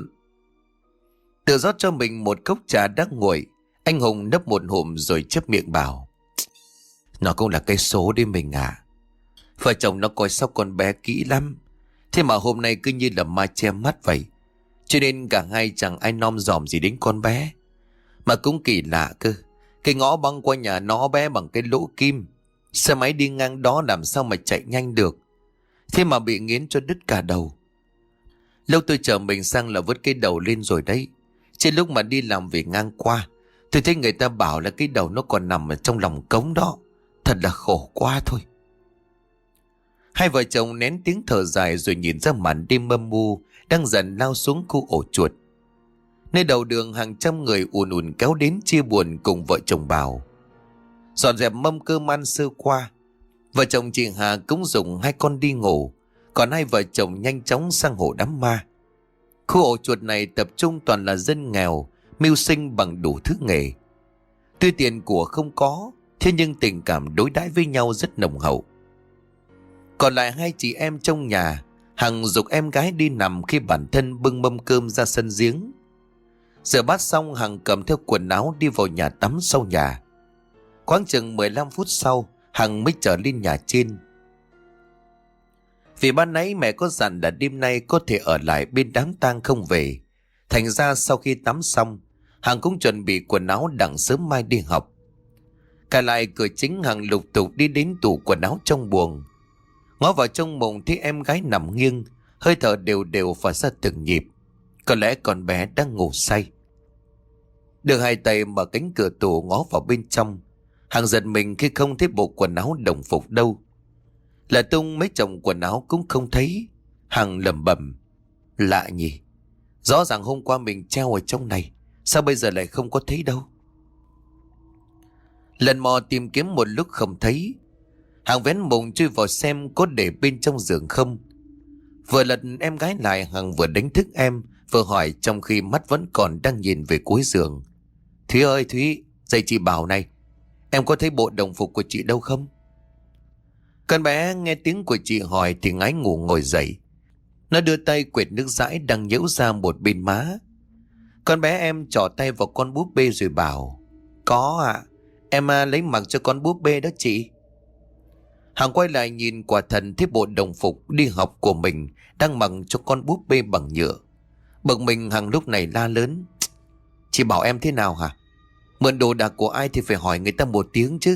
Tự rót cho mình một cốc trà đang nguội, anh Hùng nấp một hụm rồi chép miệng bảo: nó cũng là cái số đấy mình à. Vợ chồng nó coi sóc con bé kỹ lắm, thế mà hôm nay cứ như là ma che mắt vậy, cho nên cả hai chẳng ai nom dòm gì đến con bé. Mà cũng kỳ lạ cơ, cái ngõ băng qua nhà nó bé bằng cái lỗ kim, xe máy đi ngang đó làm sao mà chạy nhanh được, thế mà bị nghiến cho đứt cả đầu. Lâu tôi chờ mình sang là vứt cái đầu lên rồi đấy, trên lúc mà đi làm về ngang qua, tôi thấy người ta bảo là cái đầu nó còn nằm ở trong lòng cống đó. Thật là khổ quá thôi. Hai vợ chồng nén tiếng thở dài rồi nhìn ra màn đêm âm u đang dần lao xuống khu ổ chuột. Nơi đầu đường hàng trăm người ùn ùn kéo đến chia buồn cùng vợ chồng Bảo. Dọn dẹp mâm cơm ăn sơ qua, vợ chồng chị Hà cũng dùng hai con đi ngủ, còn hai vợ chồng nhanh chóng sang hồ đám ma. Khu ổ chuột này tập trung toàn là dân nghèo, mưu sinh bằng đủ thứ nghề. Tuy tiền của không có, thế nhưng tình cảm đối đãi với nhau rất nồng hậu. Còn lại hai chị em trong nhà, Hằng giục em gái đi nằm khi bản thân bưng mâm cơm ra sân giếng. Rửa bát xong, Hằng cầm theo quần áo đi vào nhà tắm sau nhà. Khoảng chừng mười lăm phút sau, Hằng mới trở lên nhà trên. Vì ban nãy mẹ có dặn là đêm nay có thể ở lại bên đám tang không về. Thành ra sau khi tắm xong, Hằng cũng chuẩn bị quần áo đặng sớm mai đi học. Cả lại cửa chính, Hằng lục tục đi đến tủ quần áo trong buồng. Ngó vào trong mộng thấy em gái nằm nghiêng, hơi thở đều đều và ra từng nhịp. Có lẽ con bé đang ngủ say. Được hai tay mở cánh cửa tủ ngó vào bên trong, Hằng giật mình khi không thấy bộ quần áo đồng phục đâu. Là tung mấy chồng quần áo cũng không thấy. Hằng lẩm bẩm, lạ nhỉ, rõ ràng hôm qua mình treo ở trong này, sao bây giờ lại không có thấy đâu. Lần mò tìm kiếm một lúc không thấy, Hằng vén mùng chui vào xem có để bên trong giường không. Vừa lật em gái lại, Hằng vừa đánh thức em, vừa hỏi trong khi mắt vẫn còn đang nhìn về cuối giường. Thúy ơi Thúy, dậy chị bảo này, em có thấy bộ đồng phục của chị đâu không? Con bé nghe tiếng của chị hỏi thì ngái ngủ ngồi dậy. Nó đưa tay quệt nước dãi đang nhễu ra một bên má. Con bé em trỏ tay vào con búp bê rồi bảo, có ạ, à, em à, lấy mặc cho con búp bê đó chị. Hằng quay lại nhìn, quả thần thấy bộ đồng phục đi học của mình đang mặc cho con búp bê bằng nhựa. Bực mình, Hằng lúc này la lớn, chị bảo em thế nào hả? Mượn đồ đạc của ai thì phải hỏi người ta một tiếng chứ.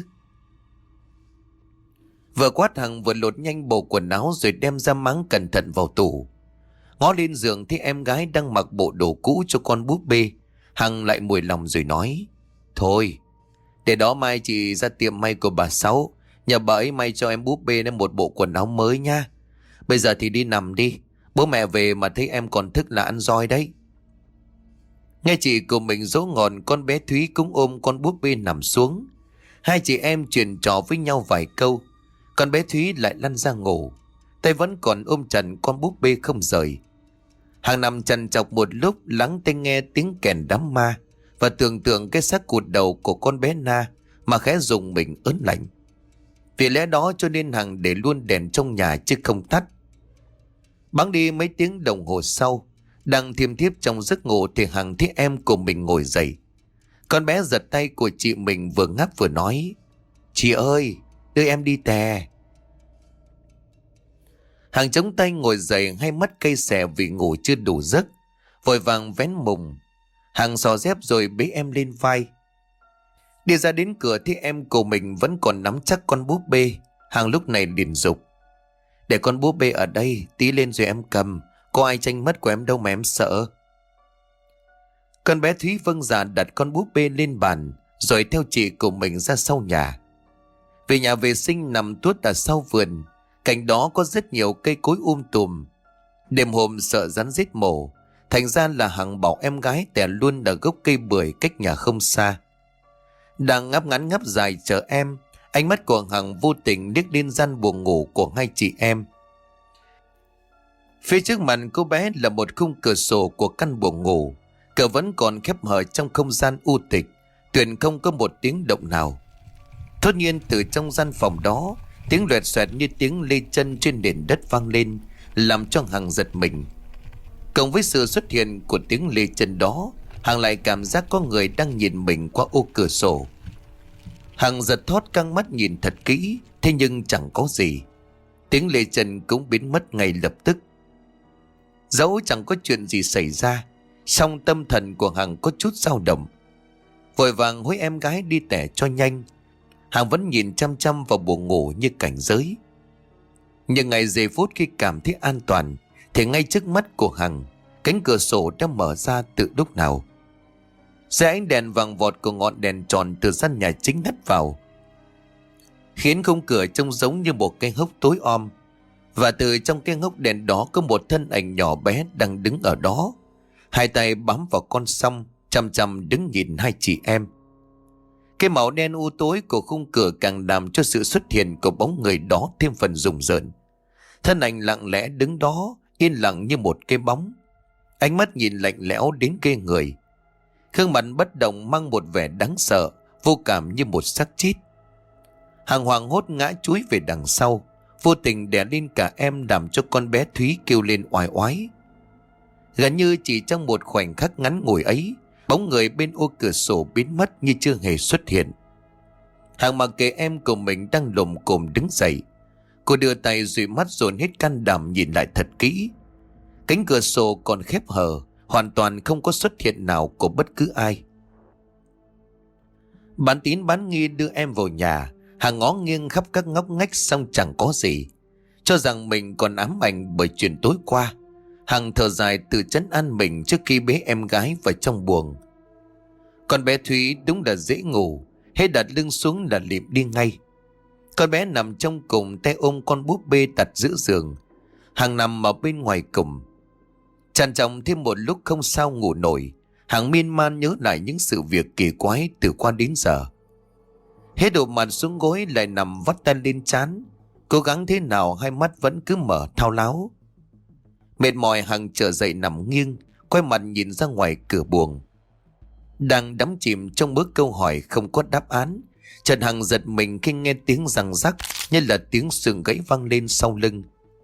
Vừa quát, Hằng vừa lột nhanh bộ quần áo rồi đem ra máng cẩn thận vào tủ. Ngó lên giường thấy em gái đang mặc bộ đồ cũ cho con búp bê, Hằng lại mùi lòng rồi nói, thôi, để đó mai chị ra tiệm may của bà Sáu, nhờ bà ấy may cho em búp bê nên một bộ quần áo mới nha. Bây giờ thì đi nằm đi, bố mẹ về mà thấy em còn thức là ăn roi đấy. Nghe chị của mình dỗ ngọt, con bé Thúy cũng ôm con búp bê nằm xuống. Hai chị em chuyện trò với nhau vài câu, con bé Thúy lại lăn ra ngủ, tay vẫn còn ôm chặt con búp bê không rời. Hằng nằm trằn trọc một lúc, lắng tai nghe tiếng kèn đám ma và tưởng tượng cái xác cụt đầu của con bé Na mà khẽ rùng mình ớn lạnh. Vì lẽ đó cho nên Hằng để luôn đèn trong nhà chứ không tắt. Bẵng đi mấy tiếng đồng hồ sau, đang thiêm thiếp trong giấc ngủ thì Hằng thấy em của mình ngồi dậy. Con bé giật tay của chị mình, vừa ngáp vừa nói, chị ơi, đưa em đi tè. Hằng chống tay ngồi dậy, hai mắt cay xè vì ngủ chưa đủ giấc, vội vàng vén mùng. Hằng xò dép rồi bế em lên vai. Đi ra đến cửa thì em của mình vẫn còn nắm chắc con búp bê. Hằng lúc này liền dục, để con búp bê ở đây, tí lên rồi em cầm, có ai tranh mất của em đâu mà em sợ. Con bé Thúy vâng dạ đặt con búp bê lên bàn, rồi theo chị của mình ra sau nhà. Về nhà vệ sinh nằm tuốt ở sau vườn, cạnh đó có rất nhiều cây cối um tùm. Đêm hôm sợ rắn rết mổ, thành ra là Hằng bảo em gái tè luôn ở gốc cây bưởi cách nhà không xa. Đang ngáp ngắn ngáp dài chờ em, ánh mắt của Hằng vô tình liếc lên gian buồng ngủ của hai chị em. Phía trước mặt cô bé là một khung cửa sổ của căn buồng ngủ, cửa vẫn còn khép hờ trong không gian u tịch, tuyệt không có một tiếng động nào. Thốt nhiên từ trong gian phòng đó, tiếng loẹt xoẹt như tiếng lê chân trên nền đất vang lên, làm cho Hằng giật mình. Cộng với sự xuất hiện của tiếng lê chân đó, Hằng lại cảm giác có người đang nhìn mình qua ô cửa sổ. Hằng giật thót căng mắt nhìn thật kỹ, thế nhưng chẳng có gì. Tiếng lê chân cũng biến mất ngay lập tức. Dẫu chẳng có chuyện gì xảy ra, song tâm thần của Hằng có chút dao động. Vội vàng hối em gái đi tẻ cho nhanh, Hằng vẫn nhìn chăm chăm vào buồng ngủ như cảnh giới. Nhưng ngày giây phút khi cảm thấy an toàn, thì ngay trước mắt của Hằng, cánh cửa sổ đã mở ra từ lúc nào. Dưới ánh đèn vàng vọt của ngọn đèn tròn từ gian nhà chính hắt vào, khiến khung cửa trông giống như một cái hốc tối om. Và từ trong cái hốc đèn đó có một thân ảnh nhỏ bé đang đứng ở đó, hai tay bám vào con song, chăm chăm đứng nhìn hai chị em. Cái màu đen u tối của khung cửa càng làm cho sự xuất hiện của bóng người đó thêm phần rùng rợn. Thân ảnh lặng lẽ đứng đó, yên lặng như một cái bóng, ánh mắt nhìn lạnh lẽo đến ghê người. Gương mặt bất động mang một vẻ đáng sợ, vô cảm như một xác chết. Hằng hoảng hốt ngã chúi về đằng sau, vô tình đè lên cả em, làm cho con bé Thúy kêu lên oai oái. Gần như chỉ trong một khoảnh khắc ngắn ngủi ấy, bóng người bên ô cửa sổ biến mất như chưa hề xuất hiện. Hằng mặc kệ em của mình đang lồm cồm đứng dậy, Cô đưa tay dụi mắt dồn hết can đảm nhìn lại thật kỹ. Cánh cửa sổ còn khép hờ, hoàn toàn không có xuất hiện nào của bất cứ ai. Bán tín bán nghi đưa em vào nhà. Hằng ngó nghiêng khắp các ngóc ngách xong chẳng có gì. Cho rằng mình còn ám ảnh bởi chuyện tối qua, Hằng thở dài tự trấn an mình trước khi bế em gái vào trong buồng. Con bé Thúy đúng là dễ ngủ, hết đặt lưng xuống là lịm đi ngay. Con bé nằm trong cùng, tay ôm con búp bê đặt giữa giường. Hằng nằm ở bên ngoài cùng, trằn trọc thêm một lúc không sao ngủ nổi. Hằng miên man nhớ lại những sự việc kỳ quái từ qua đến giờ. Hết đổ mặt xuống gối lại nằm vắt tay lên trán, cố gắng thế nào hai mắt vẫn cứ mở thao láo. Mệt mỏi Hằng trở dậy nằm nghiêng, quay mặt nhìn ra ngoài cửa buồng. Đang đắm chìm trong bước câu hỏi không có đáp án, chợt Hằng giật mình khi nghe tiếng răng rắc như là tiếng sườn gãy vang lên sau lưng.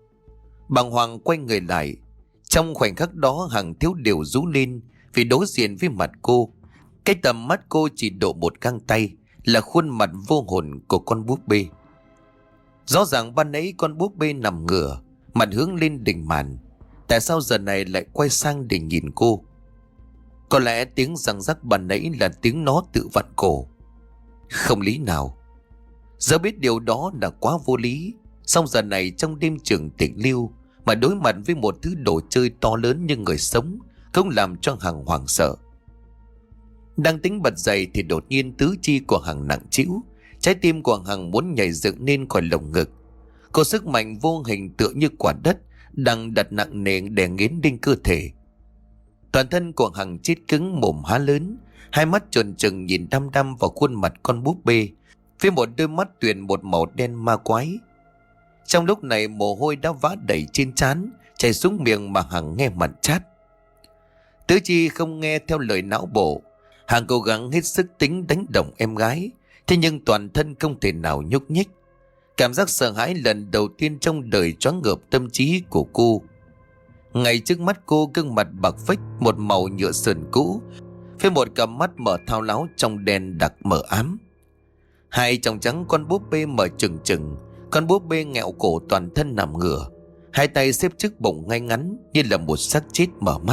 Bàng hoàng quay người lại. Trong khoảnh khắc đó Hằng thiếu điều rú lên vì đối diện với mặt cô, cái tầm mắt cô chỉ độ một găng tay là khuôn mặt vô hồn của con búp bê. Rõ ràng ban nãy con búp bê nằm ngửa, mặt hướng lên đỉnh màn, tại sao giờ này lại quay sang để nhìn cô? Có lẽ tiếng răng rắc ban nãy là tiếng nó tự vặn cổ. Không lý nào. Giờ biết điều đó là quá vô lý, song giờ này trong đêm trường tịch lưu mà đối mặt với một thứ đồ chơi to lớn như người sống không làm cho Hằng hoảng sợ. Đang tính bật dậy thì đột nhiên tứ chi của Hằng nặng trĩu, trái tim của Hằng muốn nhảy dựng lên khỏi lồng ngực. Có sức mạnh vô hình tựa như quả đất đang đặt nặng nề đè nghiến lên cơ thể. Toàn thân của Hằng chết cứng, mồm há lớn, hai mắt tròn trừng nhìn đăm đăm vào khuôn mặt con búp bê với một đôi mắt tuyền một màu đen ma quái. Trong lúc này mồ hôi đã vã đầy trên trán, chảy xuống miệng mà Hằng nghe mặn chát. Tứ chi không nghe theo lời não bộ, Hằng cố gắng hết sức tính đánh động em gái, thế nhưng toàn thân không thể nào nhúc nhích. Cảm giác sợ hãi lần đầu tiên trong đời choáng ngợp tâm trí của cô. Ngay trước mắt cô, gương mặt bạc phách, một màu nhựa sườn cũ, với một cặp mắt mở thao láo trong đen đặc mờ ám. Hai tròng trắng con búp bê mở trừng trừng, con búp bê nghẹo cổ toàn thân nằm ngửa, hai tay xếp trước bụng ngay ngắn như là một xác chết mở mắt.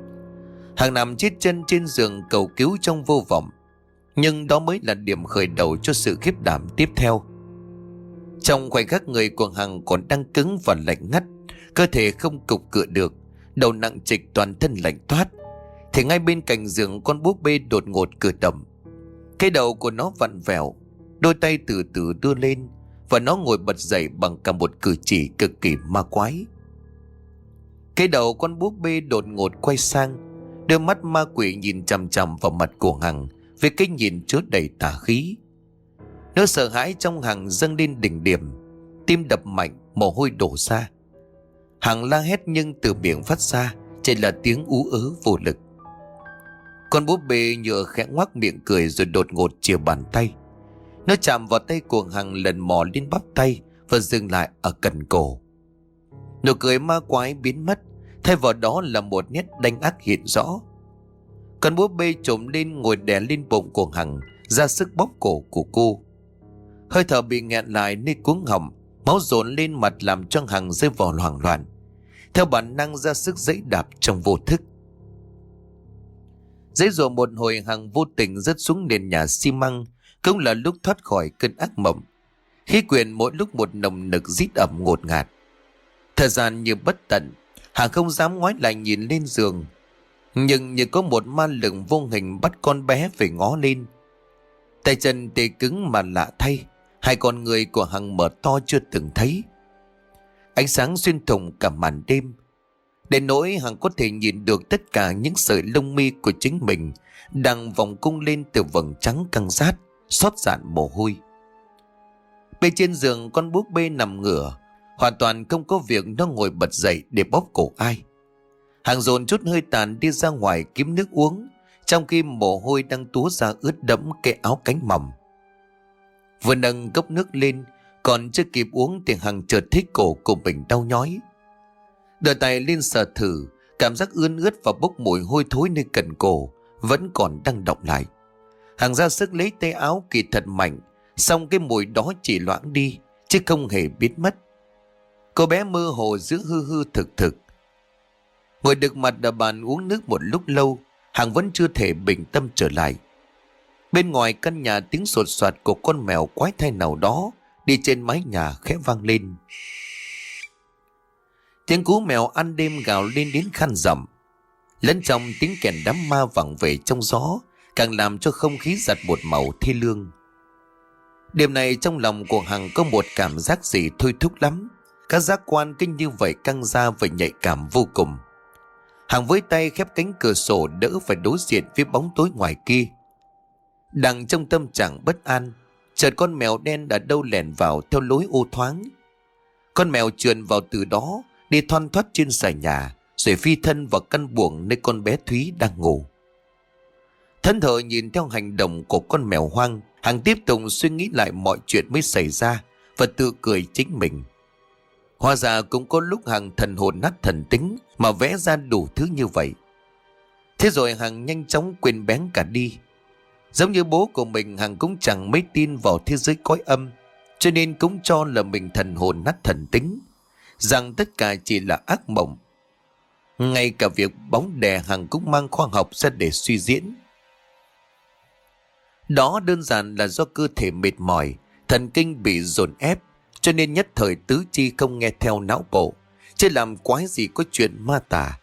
Hằng nằm chết chân trên giường cầu cứu trong vô vọng, nhưng đó mới là điểm khởi đầu cho sự khiếp đảm tiếp theo. Trong khoảnh khắc người của Hằng còn đang cứng và lạnh ngắt, cơ thể không cục cựa được, đầu nặng trịch, toàn thân lạnh toát, thì ngay bên cạnh giường con búp bê đột ngột cử động. Cái đầu của nó vặn vẹo, đôi tay từ từ đưa lên, và nó ngồi bật dậy bằng cả một cử chỉ cực kỳ ma quái. Cái đầu con búp bê đột ngột quay sang, đôi mắt ma quỷ nhìn chằm chằm vào mặt của Hằng với cái nhìn chứa đầy tà khí. Nỗi sợ hãi trong Hằng dâng lên đỉnh điểm, tim đập mạnh, mồ hôi đổ ra. Hằng la hét nhưng từ miệng phát ra chỉ là tiếng ú ớ vô lực. Con búp bê nhựa khẽ ngoác miệng cười rồi đột ngột chìa bàn tay. Nó chạm vào tay của Hằng, lần mò lên bắp tay và dừng lại ở cần cổ. Nụ cười ma quái biến mất, thay vào đó là một nét đanh ác hiện rõ. Con búp bê trồm lên ngồi đè lên bụng của Hằng, ra sức bóp cổ của cô. Hơi thở bị nghẹn lại nơi cuống họng, máu dồn lên mặt làm cho Hằng rơi vào hoảng loạn, theo bản năng ra sức giãy đạp trong vô thức. Giãy giụa một hồi, Hằng vô tình rớt xuống nền nhà xi măng, cũng là lúc thoát khỏi cơn ác mộng. Khí quyển mỗi lúc một nồng nực rít ẩm ngột ngạt. Thời gian như bất tận, Hằng không dám ngoái lại nhìn lên giường, nhưng như có một ma lực vô hình bắt con bé phải ngó lên. Tay chân tê cứng mà lạ thay, hai con người của Hằng mở to chưa từng thấy. Ánh sáng xuyên thủng cả màn đêm, đến nỗi Hằng có thể nhìn được tất cả những sợi lông mi của chính mình đang vòng cung lên từ vầng trắng căng rát, xót dạn mồ hôi. Bên trên giường con búp bê nằm ngửa, hoàn toàn không có việc nó ngồi bật dậy để bóp cổ ai. Hằng dồn chút hơi tàn đi ra ngoài kiếm nước uống, trong khi mồ hôi đang túa ra ướt đẫm cái áo cánh mỏng. Vừa nâng cốc nước lên, còn chưa kịp uống thì Hằng chợt thấy cổ của mình đau nhói. Đưa tay lên sờ thử, cảm giác ươn ướt và bốc mùi hôi thối nơi cần cổ vẫn còn đang đọng lại. Hằng ra sức lấy tay áo kỳ thật mạnh, song cái mùi đó chỉ loãng đi chứ không hề biến mất. Cô bé mơ hồ giữ hư hư thực thực. Ngồi đực mặt ở bàn uống nước một lúc lâu, Hằng vẫn chưa thể bình tâm trở lại. Bên ngoài căn nhà tiếng sột soạt của con mèo quái thai nào đó đi trên mái nhà khẽ vang lên. Tiếng cú mèo ăn đêm gào lên đến khăn rậm, lẫn trong tiếng kèn đám ma vẳng về trong gió, càng làm cho không khí giặt một màu thê lương. Đêm này trong lòng của Hằng có một cảm giác gì thôi thúc lắm. Các giác quan kinh như vậy căng ra và nhạy cảm vô cùng. Hằng với tay khép cánh cửa sổ đỡ phải đối diện với bóng tối ngoài kia. Đang trong tâm trạng bất an, chợt con mèo đen đã đâu lẻn vào theo lối ô thoáng. Con mèo trườn vào từ đó, đi thoăn thoắt trên sàn nhà, rồi phi thân vào căn buồng nơi con bé Thúy đang ngủ. Thẫn thờ nhìn theo hành động của con mèo hoang, Hằng tiếp tục suy nghĩ lại mọi chuyện mới xảy ra và tự cười chính mình. Hóa ra cũng có lúc Hằng thần hồn nát thần tính mà vẽ ra đủ thứ như vậy. Thế rồi Hằng nhanh chóng quên bén cả đi. Giống như bố của mình, Hằng cũng chẳng mấy tin vào thế giới cõi âm, cho nên cũng cho là mình thần hồn nát thần tính, rằng tất cả chỉ là ác mộng. Ngay cả việc bóng đè Hằng cũng mang khoa học ra để suy diễn. Đó đơn giản là do cơ thể mệt mỏi, thần kinh bị dồn ép, cho nên nhất thời tứ chi không nghe theo não bộ, chứ làm quái gì có chuyện ma tà.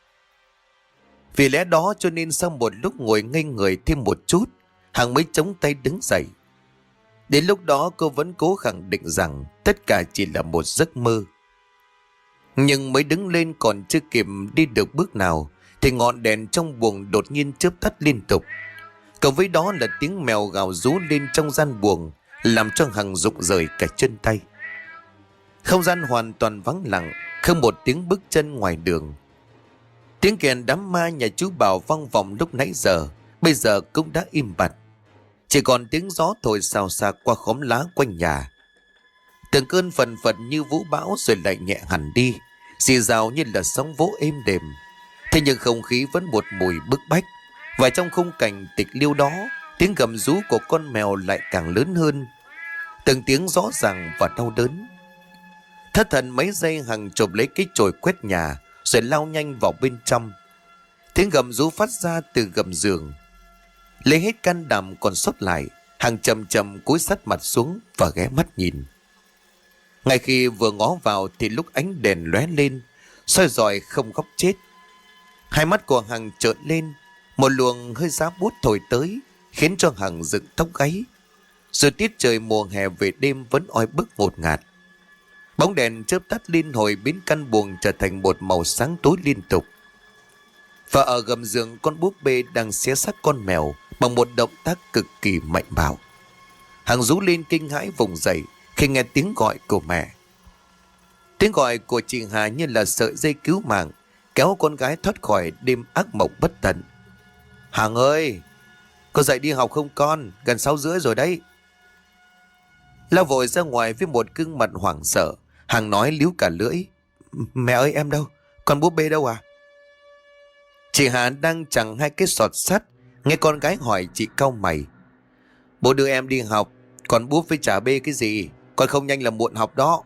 Vì lẽ đó cho nên sau một lúc ngồi ngây người thêm một chút, Hằng mới chống tay đứng dậy. Đến lúc đó cô vẫn cố khẳng định rằng tất cả chỉ là một giấc mơ. Nhưng mới đứng lên còn chưa kịp đi được bước nào, thì ngọn đèn trong buồng đột nhiên chớp tắt liên tục. Cộng với đó là tiếng mèo gào rú lên trong gian buồng, làm cho Hằng rụng rời cả chân tay. Không gian hoàn toàn vắng lặng, không một tiếng bước chân ngoài đường. Tiếng kèn đám ma nhà chú Bảo vang vọng lúc nãy giờ, bây giờ cũng đã im bặt. Chỉ còn tiếng gió thổi xào xạc qua khóm lá quanh nhà. Từng cơn phần phật như vũ bão rồi lại nhẹ hẳn đi, rì rào như là sóng vỗ êm đềm. Thế nhưng không khí vẫn một mùi bức bách. Và trong khung cảnh tịch liêu đó, tiếng gầm rú của con mèo lại càng lớn hơn, từng tiếng rõ ràng và đau đớn. Thất thần mấy giây, Hằng chộp lấy cái chổi quét nhà rồi lao nhanh vào bên trong. Tiếng gầm rú phát ra từ gầm giường. Lấy hết can đảm còn sót lại, Hằng chậm chậm cúi sát mặt xuống và ghé mắt nhìn. Ngay khi vừa ngó vào thì lúc ánh đèn lóe lên, soi rọi không góc chết. Hai mắt của Hằng trợn lên, một luồng hơi giá bút thổi tới, khiến cho Hằng dựng tóc gáy. Rồi tiết trời mùa hè về đêm vẫn oi bức ngột ngạt. Bóng đèn chớp tắt liên hồi biến căn buồng trở thành một màu sáng tối liên tục. Và ở gầm giường, con búp bê đang xé xác con mèo bằng một động tác cực kỳ mạnh bạo. Hằng rú lên kinh hãi vùng dậy khi nghe tiếng gọi của mẹ. Tiếng gọi của chị Hà như là sợi dây cứu mạng, kéo con gái thoát khỏi đêm ác mộng bất tận. Hằng ơi, con dậy đi học không con? Gần sáu rưỡi rồi đấy. Lao vội ra ngoài với một gương mặt hoảng sợ, Hằng nói líu cả lưỡi. Mẹ ơi, em đâu? Con búp bê đâu à? Chị Hà đang chẳng hai cái sọt sắt, nghe con gái hỏi chị cau mày. Bố đưa em đi học, còn búp với chả bê cái gì? Con không nhanh là muộn học đó.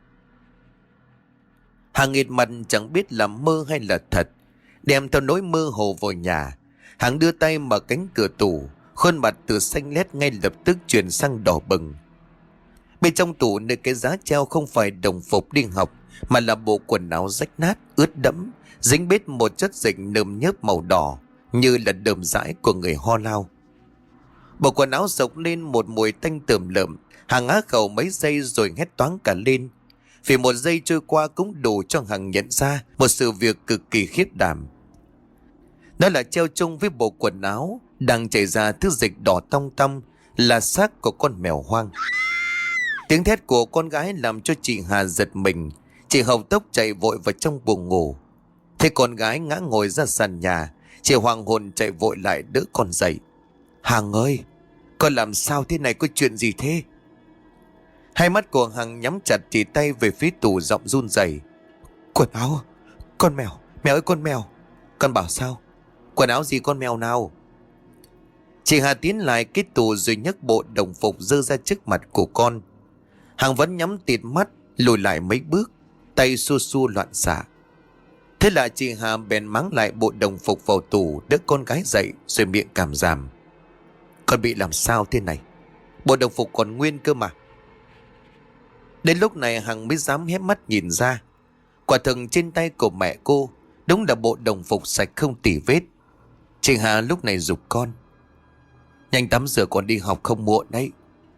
Hằng nghệt mặt chẳng biết là mơ hay là thật. Đem theo nỗi mơ hồ vào nhà, Hằng đưa tay mở cánh cửa tủ, khuôn mặt từ xanh lét ngay lập tức chuyển sang đỏ bừng. Bên trong tủ nơi cái giá treo không phải đồng phục đi học, mà là bộ quần áo rách nát, ướt đẫm, dính bết một chất dịch nơm nhớp màu đỏ, như là đờm dãi của người ho lao. Bộ quần áo sộc lên một mùi tanh tởm lợm. Hằng á khẩu mấy giây rồi hét toáng cả lên. Vì một giây trôi qua cũng đủ cho Hằng nhận ra một sự việc cực kỳ khiếp đảm. Đó là treo chung với bộ quần áo đang chảy ra thứ dịch đỏ tong tong, là xác của con mèo hoang. Tiếng thét của con gái làm cho chị Hà giật mình. Chị hộc tốc chạy vội vào trong buồng ngủ. Thấy con gái ngã ngồi ra sàn nhà, chị hoàng hồn chạy vội lại đỡ con dậy. Hằng ơi, con làm sao thế này, có chuyện gì thế? Hai mắt của Hằng nhắm chặt, chỉ tay về phía tủ giọng run rẩy. Quần áo, con mèo, mèo ơi con mèo. Con bảo sao? Quần áo gì con mèo nào? Chị Hà tiến lại cái tủ rồi nhấc bộ đồng phục dơ ra trước mặt của con. Hằng vẫn nhắm tịt mắt, lùi lại mấy bước. tay xua xua loạn xạ. Thế là chị Hà bèn mắng lại bộ đồng phục vào tủ, đỡ con gái dậy rồi miệng cảm giảm: "Con bị làm sao thế này? Bộ đồng phục còn nguyên cơ mà." Đến lúc này Hằng mới dám hé mắt nhìn ra. Quả thực trên tay của mẹ cô đúng là bộ đồng phục sạch không tì vết. Chị Hà lúc này giục con: "Nhanh tắm rửa còn đi học không muộn đấy."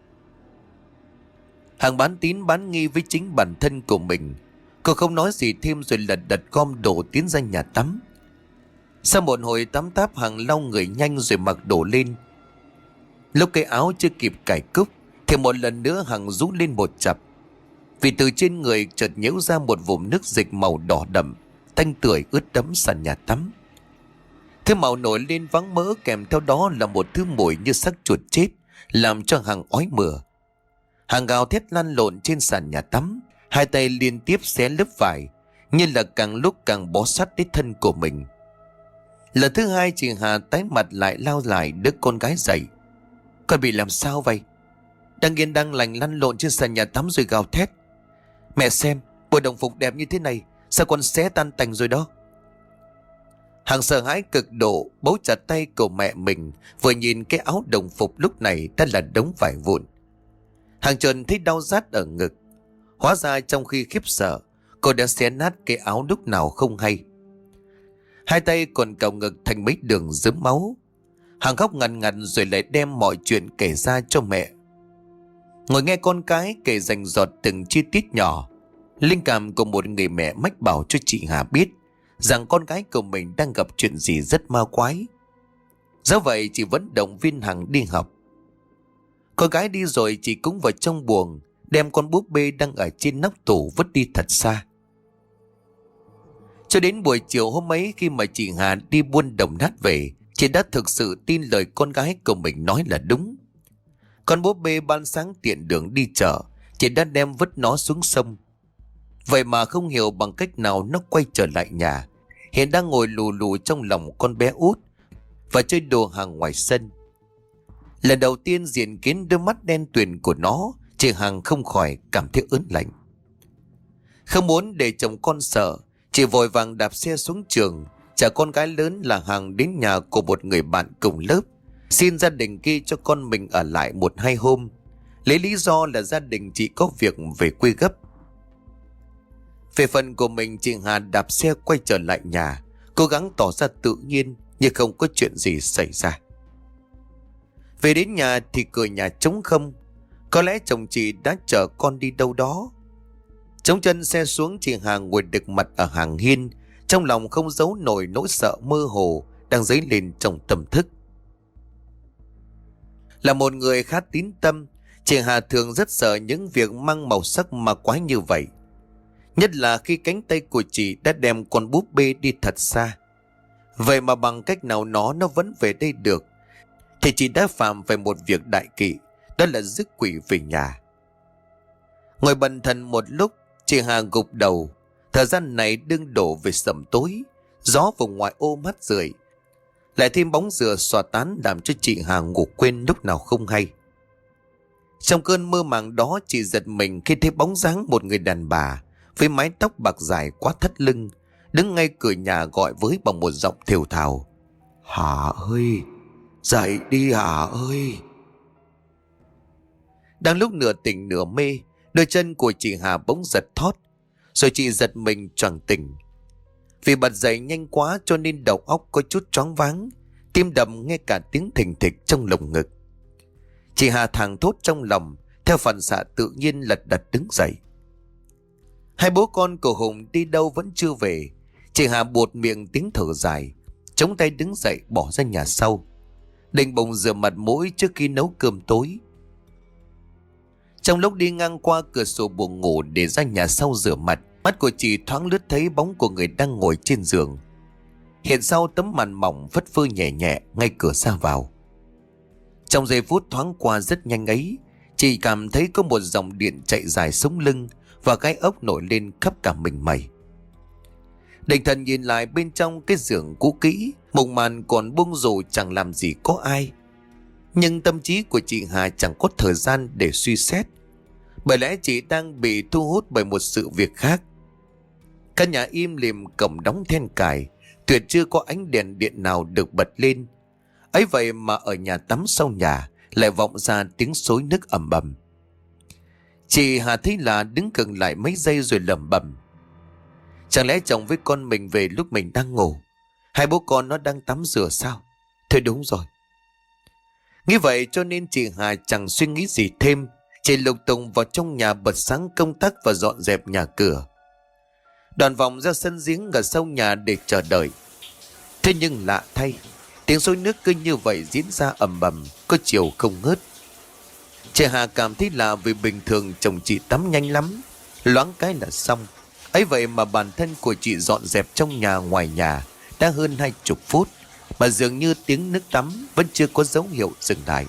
Hằng bán tín bán nghi với chính bản thân của mình. Cô không nói gì thêm rồi lật đật gom đồ tiến ra nhà tắm. Sau một hồi tắm táp, Hằng lau người nhanh rồi mặc đồ lên. Lúc cái áo chưa kịp cài cúc thì một lần nữa Hằng rú lên một chập, vì từ trên người chợt nhễu ra một vùng nước dịch màu đỏ đậm, tanh tưởi ướt đẫm sàn nhà tắm. Thứ màu nổi lên váng mỡ, kèm theo đó là một thứ mùi như xác chuột chết, làm cho Hằng ói mửa. Hằng gào thét lăn lộn trên sàn nhà tắm, hai tay liên tiếp xé lớp vải, như là càng lúc càng bó sát đến thân của mình. Lần thứ hai chị Hà tái mặt lại lao lại đỡ con gái dậy: "Con bị làm sao vậy?" Đang yên đang lành lăn lộn trên sàn nhà tắm rồi gào thét: "Mẹ xem, bộ đồng phục đẹp như thế này, sao con xé tan tành rồi đó?" Hằng sợ hãi cực độ, bấu chặt tay của mẹ mình, vừa nhìn cái áo đồng phục lúc này đã là đống vải vụn. Hằng chợt thấy đau rát ở ngực. Hóa ra trong khi khiếp sợ, cô đã xé nát cái áo lúc nào không hay. Hai tay còn cào ngực thành mấy đường rớm máu. Hằng khóc ngằn ngằn rồi lại đem mọi chuyện kể ra cho mẹ. Ngồi nghe con cái kể rành rọt từng chi tiết nhỏ, linh cảm của một người mẹ mách bảo cho chị Hà biết rằng con gái của mình đang gặp chuyện gì rất ma quái. Do vậy chị vẫn động viên Hằng đi học. Con gái đi rồi chị cũng vào trong buồng, đem con búp bê đang ở trên nóc tủ vứt đi thật xa. Cho đến buổi chiều hôm ấy, khi mà chị Hà đi buôn đồng nát về, chị đã thực sự tin lời con gái của mình nói là đúng. Con búp bê ban sáng tiện đường đi chợ, chị đã đem vứt nó xuống sông. Vậy mà không hiểu bằng cách nào nó quay trở lại nhà, hiện đang ngồi lù lù trong lòng con bé út và chơi đồ hàng ngoài sân. Lần đầu tiên diện kiến đôi mắt đen tuyền của nó, chị Hằng không khỏi cảm thấy ớn lạnh. Không muốn để chồng con sợ, chị vội vàng đạp xe xuống trường, chở con gái lớn là Hằng đến nhà của một người bạn cùng lớp, xin gia đình kia cho con mình ở lại một hai hôm, lấy lý do là gia đình chị có việc về quê gấp. Về phần của mình, chị Hà đạp xe quay trở lại nhà, cố gắng tỏ ra tự nhiên như không có chuyện gì xảy ra. Về đến nhà thì cửa nhà trống không. Có lẽ chồng chị đã chở con đi đâu đó. Chống chân xe xuống, chị Hà ngồi đực mặt ở hàng hiên, trong lòng không giấu nổi nỗi sợ mơ hồ đang dấy lên trong tâm thức. Là một người khá tín tâm, chị Hà thường rất sợ những việc mang màu sắc ma quái như vậy. Nhất là khi cánh tay của chị đã đem con búp bê đi thật xa. Vậy mà bằng cách nào nó nó vẫn về đây được, thì chị đã phạm phải một việc đại kỵ, đó là rước quỷ về nhà. Ngồi bần thần một lúc, chị Hà gục đầu. Thời gian này đương đổ về sẩm tối, gió vùng ngoài ô mát rượi, lại thêm bóng dừa xòa tán làm cho chị Hà ngủ quên lúc nào không hay. Trong cơn mơ màng đó, chị giật mình khi thấy bóng dáng một người đàn bà với mái tóc bạc dài quá thắt lưng, đứng ngay cửa nhà gọi với bằng một giọng thều thào: "Hà ơi, dậy đi Hà ơi." Đang lúc nửa tỉnh nửa mê, đôi chân của chị Hà bỗng giật thót, rồi chị giật mình choàng tỉnh. Vì bật dậy nhanh quá cho nên đầu óc có chút choáng váng, tim đập nghe cả tiếng thình thịch trong lồng ngực. Chị Hà thảng thốt trong lòng, theo phản xạ tự nhiên lật đật đứng dậy. Hai bố con của Hùng đi đâu vẫn chưa về. Chị Hà buột miệng tiếng thở dài, chống tay đứng dậy bỏ ra nhà sau, định bụng rửa mặt mũi trước khi nấu cơm tối. Trong lúc đi ngang qua cửa sổ buồng ngủ để ra nhà sau rửa mặt, mắt của chị thoáng lướt thấy bóng của người đang ngồi trên giường, hiện sau tấm màn mỏng phất phơ nhẹ nhẹ ngay cửa ra vào. Trong giây phút thoáng qua rất nhanh ấy, chị cảm thấy có một dòng điện chạy dài sống lưng và gai ốc nổi lên khắp cả mình mày. Định thần nhìn lại bên trong cái giường cũ kỹ, mùng màn còn buông rủ chẳng làm gì có ai. Nhưng tâm trí của chị Hà chẳng có thời gian để suy xét, bởi lẽ chị đang bị thu hút bởi một sự việc khác. Căn nhà im lìm, cổng đóng then cài, tuyệt chưa có ánh đèn điện nào được bật lên. Ấy vậy mà ở nhà tắm sau nhà lại vọng ra tiếng xối nước ầm ầm. Chị Hà thấy lạ, đứng khựng lại mấy giây rồi lẩm bẩm: chẳng lẽ chồng với con mình về lúc mình đang ngủ? Hai bố con nó đang tắm rửa sao? Thôi đúng rồi. Nghĩ vậy cho nên chị Hà chẳng suy nghĩ gì thêm, chỉ lục tung vào trong nhà bật sáng công tắc và dọn dẹp nhà cửa. Đoàn vòng ra sân giếng ở sau nhà để chờ đợi. Thế nhưng lạ thay, tiếng xối nước cứ như vậy diễn ra ầm ầm, có chiều không ngớt. Chị Hà cảm thấy lạ vì bình thường chồng chị tắm nhanh lắm, loáng cái là xong. Ấy vậy mà bản thân của chị dọn dẹp trong nhà ngoài nhà đã hơn hai chục phút, mà dường như tiếng nước tắm vẫn chưa có dấu hiệu dừng lại.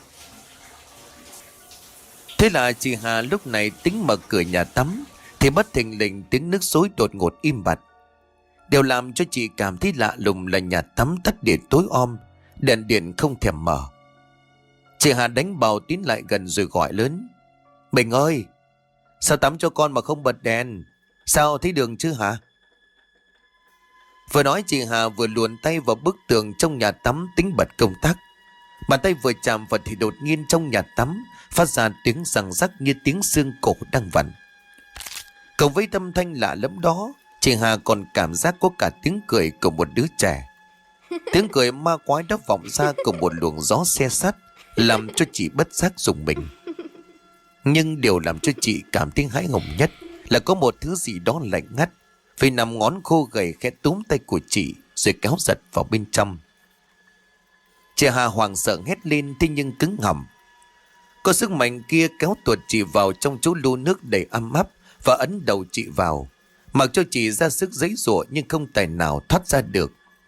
Thế là chị Hà lúc này tính mở cửa nhà tắm thì bất thình lình tiếng nước xối đột ngột im bặt. Điều làm cho chị cảm thấy lạ lùng là nhà tắm tắt điện tối om, đèn điện không thèm mở. Chị Hà đánh bào tiến lại gần rồi gọi lớn: Bình ơi, sao tắm cho con mà không bật đèn? Sao thấy đường chứ hả? Vừa nói chị Hà vừa luồn tay vào bức tường trong nhà tắm tính bật công tắc. Bàn tay vừa chạm vào thì đột nhiên trong nhà tắm phát ra tiếng răng rắc như tiếng xương cổ đang vặn. Cộng với âm thanh lạ lẫm đó, chị Hà còn cảm giác có cả tiếng cười của một đứa trẻ. Tiếng cười ma quái đó vọng ra cùng một luồng gió se sắt, làm cho chị bất giác rùng mình. Nhưng điều làm cho chị cảm thấy hãi hùng nhất là có một thứ gì đó lạnh ngắt vì nằm ngón khô gầy khẽ túm tay của chị rồi kéo giật vào bên trong. Chị Hà hoảng sợ hét lên, thế nhưng cứng họng. Có sức mạnh kia kéo tuột chị vào trong chỗ lu nước đầy ấm áp và ấn đầu chị vào, mặc cho chị ra sức giãy giụa nhưng không tài nào thoát ra được.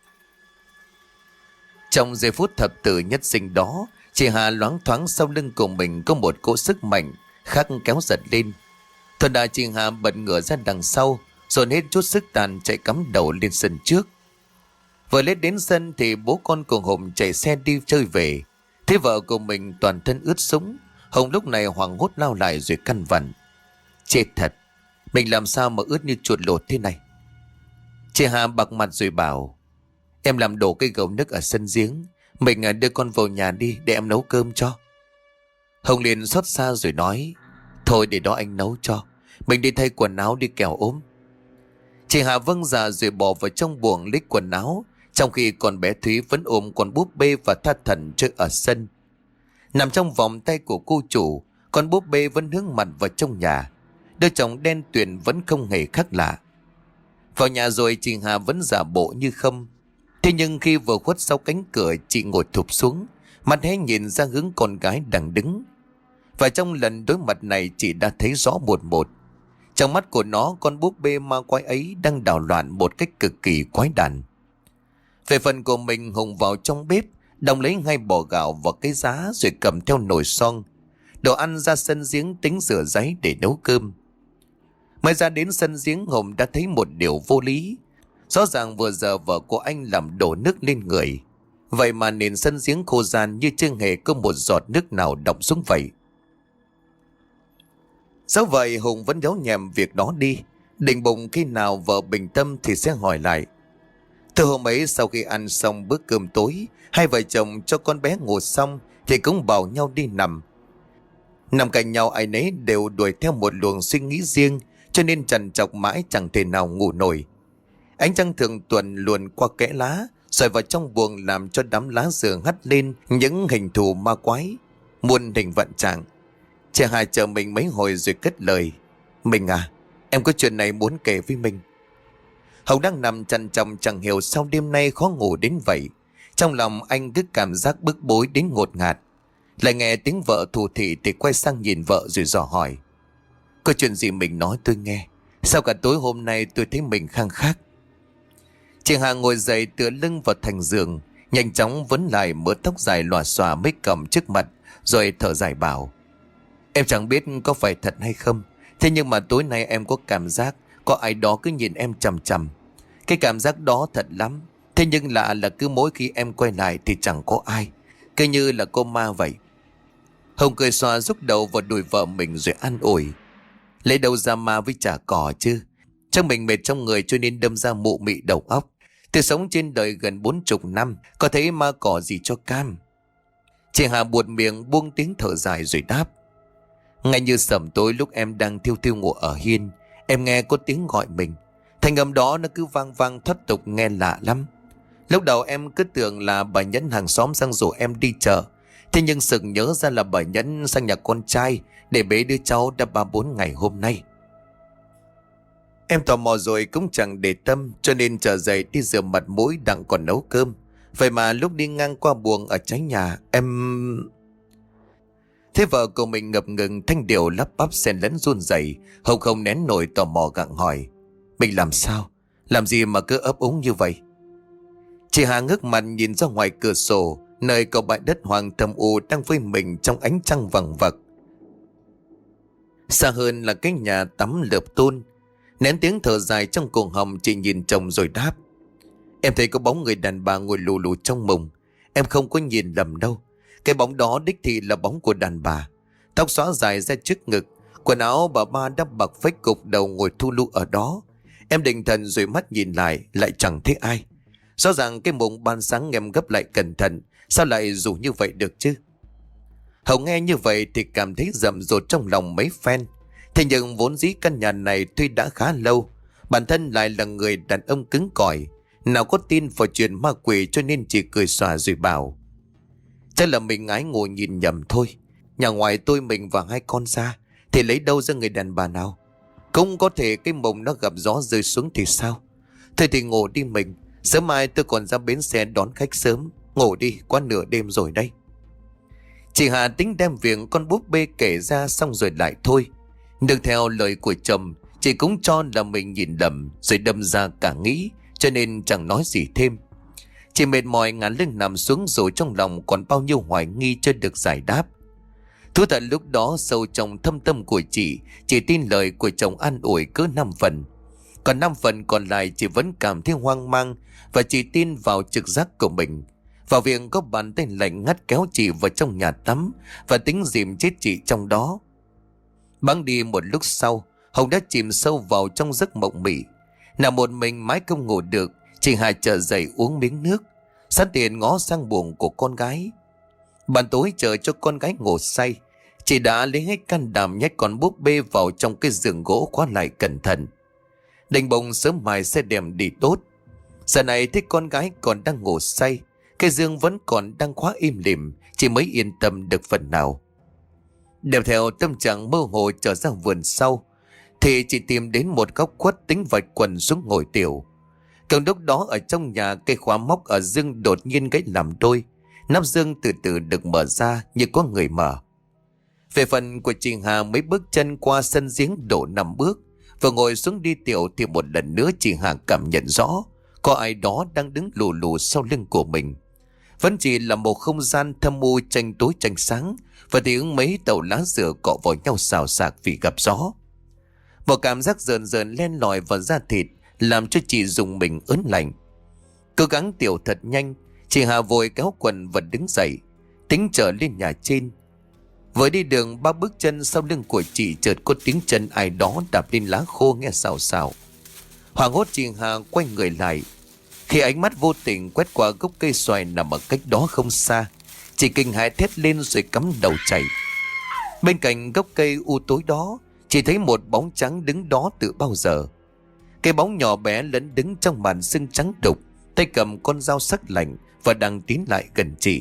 Trong giây phút thập tử nhất sinh đó, chị Hà loáng thoáng sau lưng của mình có một cỗ sức mạnh khác kéo giật lên. Thật đã chị Hà bật ngửa ra đằng sau, dồn hết chút sức tàn chạy cắm đầu lên sân trước. Vừa lên đến sân thì bố con của Hùng chạy xe đi chơi về. Thấy vợ của mình toàn thân ướt sũng, Hùng lúc này hoảng hốt lao lại rồi căn vặn: Chết thật, mình làm sao mà ướt như chuột lột thế này? Chị Hà bạc mặt rồi bảo: Em làm đổ cái gầu nước ở sân giếng, mình đưa con vào nhà đi để em nấu cơm cho. Hùng liền xót xa rồi nói: Thôi để đó anh nấu cho, mình đi thay quần áo đi kẻo ốm. Chị Hà vâng dạ rồi bỏ vào trong buồng lấy quần áo, trong khi con bé Thúy vẫn ôm con búp bê và tha thẩn chơi ở sân. Nằm trong vòng tay của cô chủ, con búp bê vẫn hướng mặt vào trong nhà. Đứa chồng đen tuyền vẫn không hề khác lạ. Vào nhà rồi chị Hà vẫn giả bộ như không. Thế nhưng khi vừa khuất sau cánh cửa, chị ngồi thụp xuống, mặt hé nhìn ra hướng con gái đang đứng. Và trong lần đối mặt này chị đã thấy rõ một một. Trong mắt của nó, con búp bê ma quái ấy đang đảo loạn một cách cực kỳ quái đản. Về phần của mình, Hùng vào trong bếp, đong lấy ngay bò gạo vào cái giá rồi cầm theo nồi son, đồ ăn ra sân giếng tính rửa ráy để nấu cơm. Mới ra đến sân giếng, Hùng đã thấy một điều vô lý. Rõ ràng vừa giờ vợ của anh làm đổ nước lên người, vậy mà nền sân giếng khô ran như chưa hề có một giọt nước nào đọng xuống vậy. Dẫu vậy Hùng vẫn giấu nhẹm việc đó đi, định bụng khi nào vợ bình tâm thì sẽ hỏi lại. Từ hôm ấy sau khi ăn xong bữa cơm tối, hai vợ chồng cho con bé ngủ xong thì cũng bảo nhau đi nằm. Nằm cạnh nhau ai nấy đều đuổi theo một luồng suy nghĩ riêng, cho nên trằn trọc mãi chẳng thể nào ngủ nổi. Ánh trăng thường tuần luồn qua kẽ lá, rồi vào trong buồng làm cho đám lá dừa hắt lên những hình thù ma quái, muôn hình vạn trạng. Chị Hà chờ mình mấy hồi rồi cất lời: Mình à, em có chuyện này muốn kể với mình. Hồng đang nằm trằn trọc chẳng hiểu sao đêm nay khó ngủ đến vậy. Trong lòng anh cứ cảm giác bức bối đến ngột ngạt. Lại nghe tiếng vợ thủ thị thì quay sang nhìn vợ rồi dò hỏi: Có chuyện gì mình nói tôi nghe, sao cả tối hôm nay tôi thấy mình khang khác? Chị Hà ngồi dậy tựa lưng vào thành giường, nhanh chóng vấn lại mớ tóc dài lòa xòa mấy cầm trước mặt, rồi thở dài bảo: Em chẳng biết có phải thật hay không, thế nhưng mà tối nay em có cảm giác có ai đó cứ nhìn em chằm chằm. Cái cảm giác đó thật lắm. Thế nhưng lạ là cứ mỗi khi em quay lại thì chẳng có ai, cứ như là cô ma vậy. Hồng cười xòa rúc đầu vào đùi vợ mình rồi an ủi: Lấy đâu ra ma với chả cỏ chứ. Chắc mình mệt trong người cho nên đâm ra mụ mị đầu óc. Tôi sống trên đời gần bốn chục năm, có thấy ma cỏ gì cho cam. Chị Hà buột miệng buông tiếng thở dài rồi đáp. Ngay như sẩm tối lúc em đang thiêu thiêu ngủ ở hiên, em nghe có tiếng gọi mình. Thanh âm đó nó cứ vang vang thoát tục nghe lạ lắm. Lúc đầu em cứ tưởng là bà Nhẫn hàng xóm sang rủ em đi chợ. Thế nhưng sực nhớ ra là bà Nhẫn sang nhà con trai để bế đứa cháu đã ba bốn ngày hôm nay. Em tò mò rồi cũng chẳng để tâm, cho nên trở dậy đi rửa mặt mũi đặng còn nấu cơm. Vậy mà lúc đi ngang qua buồng ở trái nhà, em... Thế vợ của mình ngập ngừng thanh điệu lắp bắp xen lẫn run rẩy, Hồng không nén nổi tò mò gặng hỏi. Mình làm sao? Làm gì mà cứ ấp úng như vậy? Chị Hà ngước mặt nhìn ra ngoài cửa sổ, nơi có bãi đất hoang thâm u đang vây mình trong ánh trăng vằng vặc. Xa hơn là cái nhà tắm lợp tôn. Nén tiếng thở dài trong cổ họng, chị nhìn chồng rồi đáp. Em thấy có bóng người đàn bà ngồi lù lù trong mùng. Em không có nhìn lầm đâu. Cái bóng đó đích thị là bóng của đàn bà. Tóc xõa dài ra trước ngực, quần áo bà ba đắp bạc phách, cục đầu ngồi thu lu ở đó. Em định thần rồi mắt nhìn lại, lại chẳng thấy ai. Rõ ràng cái mùng ban sáng em gấp lại cẩn thận, sao lại rủ như vậy được chứ? Hồng nghe như vậy thì cảm thấy rầm rộ trong lòng mấy phen. Thế nhưng vốn dĩ căn nhà này tuy đã khá lâu, bản thân lại là người đàn ông cứng cỏi, nào có tin vào chuyện ma quỷ, cho nên chỉ cười xòa rồi bảo. Chắc là mình ái ngồi nhìn nhầm thôi. Nhà ngoài tôi mình và hai con ra thì lấy đâu ra người đàn bà nào? Cũng có thể cái mông nó gặp gió rơi xuống thì sao? Thôi thì ngủ đi mình, sớm mai tôi còn ra bến xe đón khách sớm. Ngủ đi, quá nửa đêm rồi đây. Chị Hà tính đem việc con búp bê kể ra xong rồi lại thôi. Được theo lời của chồng, chị cũng cho là mình nhìn lầm rồi đâm ra cả nghĩ, cho nên chẳng nói gì thêm. Chị mệt mỏi ngả lưng nằm xuống, rồi trong lòng còn bao nhiêu hoài nghi chưa được giải đáp. Thú thật lúc đó sâu trong thâm tâm của chị, chỉ tin lời của chồng an ủi cứ năm phần. Còn năm phần còn lại chị vẫn cảm thấy hoang mang, và chị tin vào trực giác của mình, vào việc có bàn tay lạnh ngắt kéo chị vào trong nhà tắm và tính dìm chết chị trong đó. Bẵng đi một lúc sau, Hồng đã chìm sâu vào trong giấc mộng mị. Nằm một mình mãi không ngủ được, chị Hà trở dậy uống miếng nước, sẵn tiện ngó sang buồng của con gái. Ban tối chờ cho con gái ngủ say, chị đã lấy hết can đảm nhét con búp bê vào trong cái giường gỗ khóa lại cẩn thận. Định bụng sớm mai sẽ đem đi tốt. Giờ này thấy con gái còn đang ngủ say, cái giường vẫn còn đang khóa im lìm, chị mới yên tâm được phần nào. Đeo theo tâm trạng mơ hồ trở ra vườn sau, thì chị tìm đến một góc khuất tính vạch quần xuống ngồi tiểu. Còn lúc đó ở trong nhà, cây khóa móc ở giường đột nhiên gãy làm đôi. Nắp giường từ từ được mở ra như có người mở. Về phần của chị Hà, mấy bước chân qua sân giếng đổ năm bước, vừa ngồi xuống đi tiểu thì một lần nữa chị Hà cảm nhận rõ có ai đó đang đứng lù lù sau lưng của mình. Vẫn chỉ là một không gian thâm u tranh tối tranh sáng, và tiếng mấy tàu lá dừa cọ vào nhau xào xạc vì gặp gió. Một cảm giác rờn rờn len lỏi vào da thịt làm cho chị dùng mình ớn lạnh. Cố gắng tiểu thật nhanh, chị Hà vội kéo quần và đứng dậy, tính trở lên nhà trên. Vừa đi đường ba bước chân, sau lưng của chị chợt có tiếng chân ai đó đạp lên lá khô nghe xào xào. Hoảng hốt chị Hà quay người lại, khi ánh mắt vô tình quét qua gốc cây xoài nằm ở cách đó không xa. Chị kinh hãi thét lên rồi cắm đầu chạy. Bên cạnh gốc cây u tối đó, chỉ thấy một bóng trắng đứng đó từ bao giờ. Cái bóng nhỏ bé lẫn đứng trong màn sương trắng đục, tay cầm con dao sắc lạnh và đang tiến lại gần chị.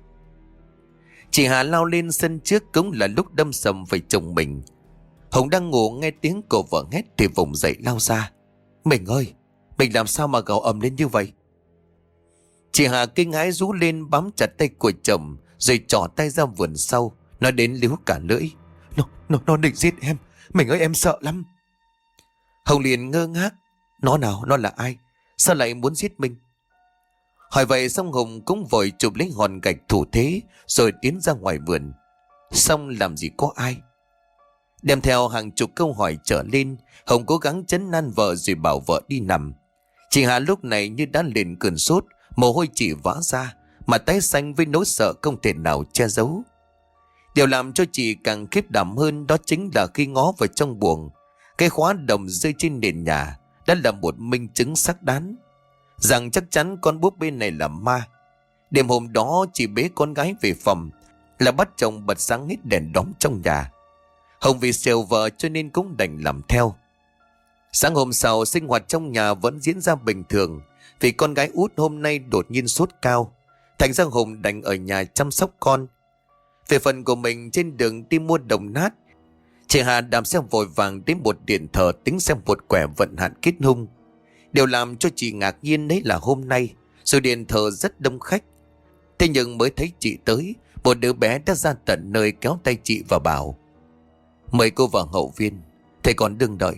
Chị Hà lao lên sân trước, cũng là lúc đâm sầm về chồng mình. Hồng đang ngủ nghe tiếng của vợ hét thì vùng dậy lao ra. Mình ơi, mình làm sao mà gào ầm lên như vậy? Chị Hà kinh hãi rú lên bám chặt tay của chồng, rồi trỏ tay ra vườn sau. Nó đến líu cả lưỡi. Nó, nó, nó định giết em. Mình ơi, em sợ lắm. Hồng liền ngơ ngác. Nó nào, nó là ai? Sao lại muốn giết mình? Hỏi vậy xong Hồng cũng vội chụp lấy hòn gạch thủ thế, rồi tiến ra ngoài vườn. Xong làm gì có ai? Đem theo hàng chục câu hỏi trở lên, Hồng cố gắng trấn an vợ rồi bảo vợ đi nằm. Chị Hà lúc này như đã lên cơn sốt, mồ hôi chỉ vã ra, mà tái xanh với nỗi sợ không thể nào che giấu. Điều làm cho chị càng khiếp đảm hơn đó chính là khi ngó vào trong buồng, cái khóa đồng rơi trên nền nhà, đã là một minh chứng xác đáng rằng chắc chắn con búp bê này là ma. Đêm hôm đó chị bế con gái về phòng là bắt chồng bật sáng hết đèn đóm trong nhà. Hồng vì sều vợ cho nên cũng đành làm theo. Sáng hôm sau sinh hoạt trong nhà vẫn diễn ra bình thường, vì con gái út hôm nay đột nhiên sốt cao, thành ra Hùng đành ở nhà chăm sóc con. Về phần của mình, trên đường đi mua đồng nát, chị Hà đạp xe vội vàng đến một điện thờ tính xem một quẻ vận hạn kết hung. Điều làm cho chị ngạc nhiên đấy là hôm nay dù điện thờ rất đông khách, thế nhưng mới thấy chị tới, một đứa bé đã ra tận nơi kéo tay chị và bảo: "Mời cô vào hậu viên, thầy còn đừng đợi."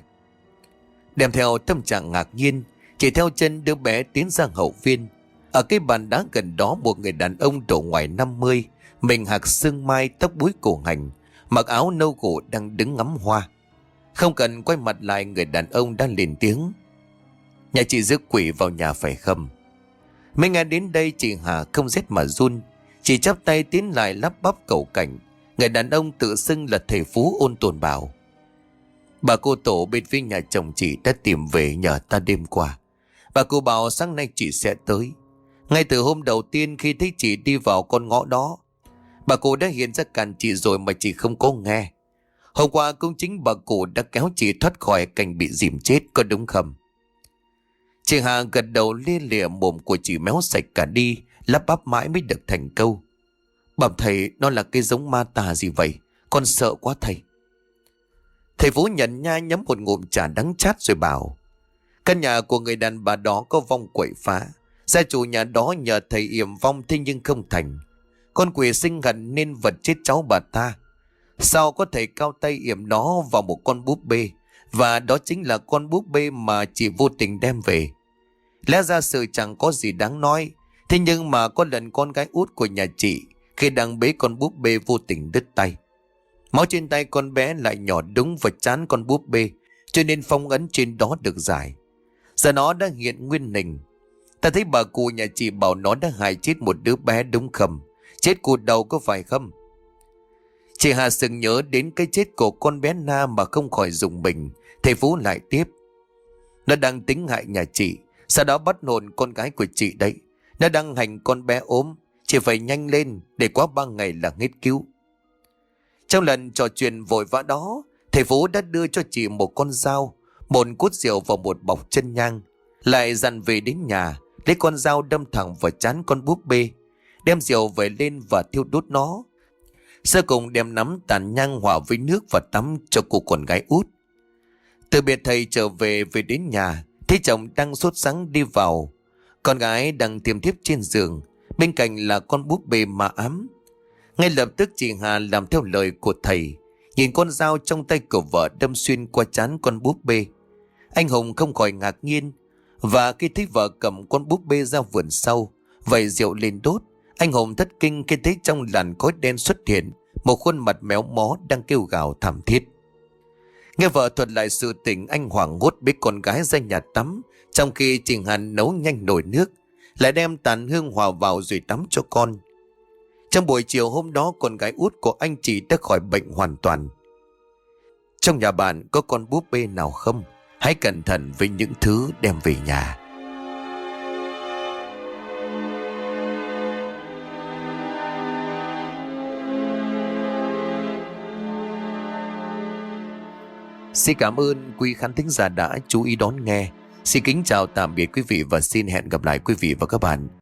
Đem theo tâm trạng ngạc nhiên, chị theo chân đứa bé tiến ra hậu viên. Ở cái bàn đá gần đó, một người đàn ông độ ngoài năm mươi, mình hạc sương mai, tóc búi cổ hành, mặc áo nâu gỗ đang đứng ngắm hoa. Không cần quay mặt lại, người đàn ông đang lên tiếng: "Nhà chị rước quỷ vào nhà phải không?" Mới nghe đến đây, chị Hà không rét mà run. Chị chắp tay tiến lại lắp bắp cầu cảnh. Người đàn ông tự xưng là thầy Phú ôn tồn bảo: "Bà cô tổ bên phía nhà chồng chị đã tìm về nhờ ta đêm qua. Bà cô bảo sáng nay chị sẽ tới. Ngay từ hôm đầu tiên khi thấy chị đi vào con ngõ đó, bà cô đã hiện ra cản chị rồi mà chị không có nghe. Hôm qua cũng chính bà cô đã kéo chị thoát khỏi cảnh bị dìm chết, có đúng không?" Chị Hà gật đầu lia lịa, mồm của chị méo sạch cả đi, lắp bắp mãi mới được thành câu: "Bẩm thầy, nó là cái giống ma tà gì vậy? Con sợ quá thầy." Thầy Phú nhận nha nhấm một ngụm trà đắng chát rồi bảo: "Căn nhà của người đàn bà đó có vong quậy phá. Gia chủ nhà đó nhờ thầy yểm vong, thế nhưng không thành. Con quỷ sinh hận nên vật chết cháu bà ta. Sao có thể cao tay yểm nó vào một con búp bê, và đó chính là con búp bê mà chị vô tình đem về. Lẽ ra sự chẳng có gì đáng nói, thế nhưng mà có lần con gái út của nhà chị khi đang bế con búp bê vô tình đứt tay. Máu trên tay con bé lại nhỏ đúng vào trán con búp bê, cho nên phong ấn trên đó được giải. Giờ nó đã hiện nguyên hình. Ta thấy bà cụ nhà chị bảo nó đã hại chết một đứa bé đúng không? Chết cụt đầu có phải không?" Chị Hà sừng nhớ đến cái chết của con bé Na mà không khỏi rùng mình. Thầy Phú lại tiếp: "Nó đang tính hại nhà chị, sau đó bắt hồn con gái của chị đấy. Nó đang hành con bé ốm, chị phải nhanh lên, để quá ba ngày là hết cứu." Trong lần trò chuyện vội vã đó, thầy Phú đã đưa cho chị một con dao, một cút rượu và một bọc chân nhang, lại dặn về đến nhà lấy con dao đâm thẳng vào trán con búp bê, đem rượu về lên và thiêu đốt nó. Sau cùng đem nắm tàn nhang hòa với nước và tắm cho cô con gái út. Từ biệt thầy trở về về đến nhà, thấy chồng đang sốt sắng đi vào. Con gái đang tiềm thiếp trên giường, bên cạnh là con búp bê ma ám. Ngay lập tức chị Hà làm theo lời của thầy, nhìn con dao trong tay của vợ đâm xuyên qua trán con búp bê. Anh Hùng không khỏi ngạc nhiên, và khi thấy vợ cầm con búp bê ra vườn sau vẩy rượu lên đốt, anh Hùng thất kinh khi thấy trong làn khói đen xuất hiện một khuôn mặt méo mó đang kêu gào thảm thiết. Nghe vợ thuật lại sự tình, anh hoảng hốt bế con gái ra nhà tắm, trong khi chị Hà nấu nhanh nồi nước, lại đem tàn hương hòa vào rồi tắm cho con. Trong buổi chiều hôm đó, con gái út của anh chị đã khỏi bệnh hoàn toàn. Trong nhà bạn có con búp bê nào không? Hãy cẩn thận với những thứ đem về nhà. Xin cảm ơn quý khán thính giả đã chú ý đón nghe. Xin kính chào tạm biệt quý vị và xin hẹn gặp lại quý vị và các bạn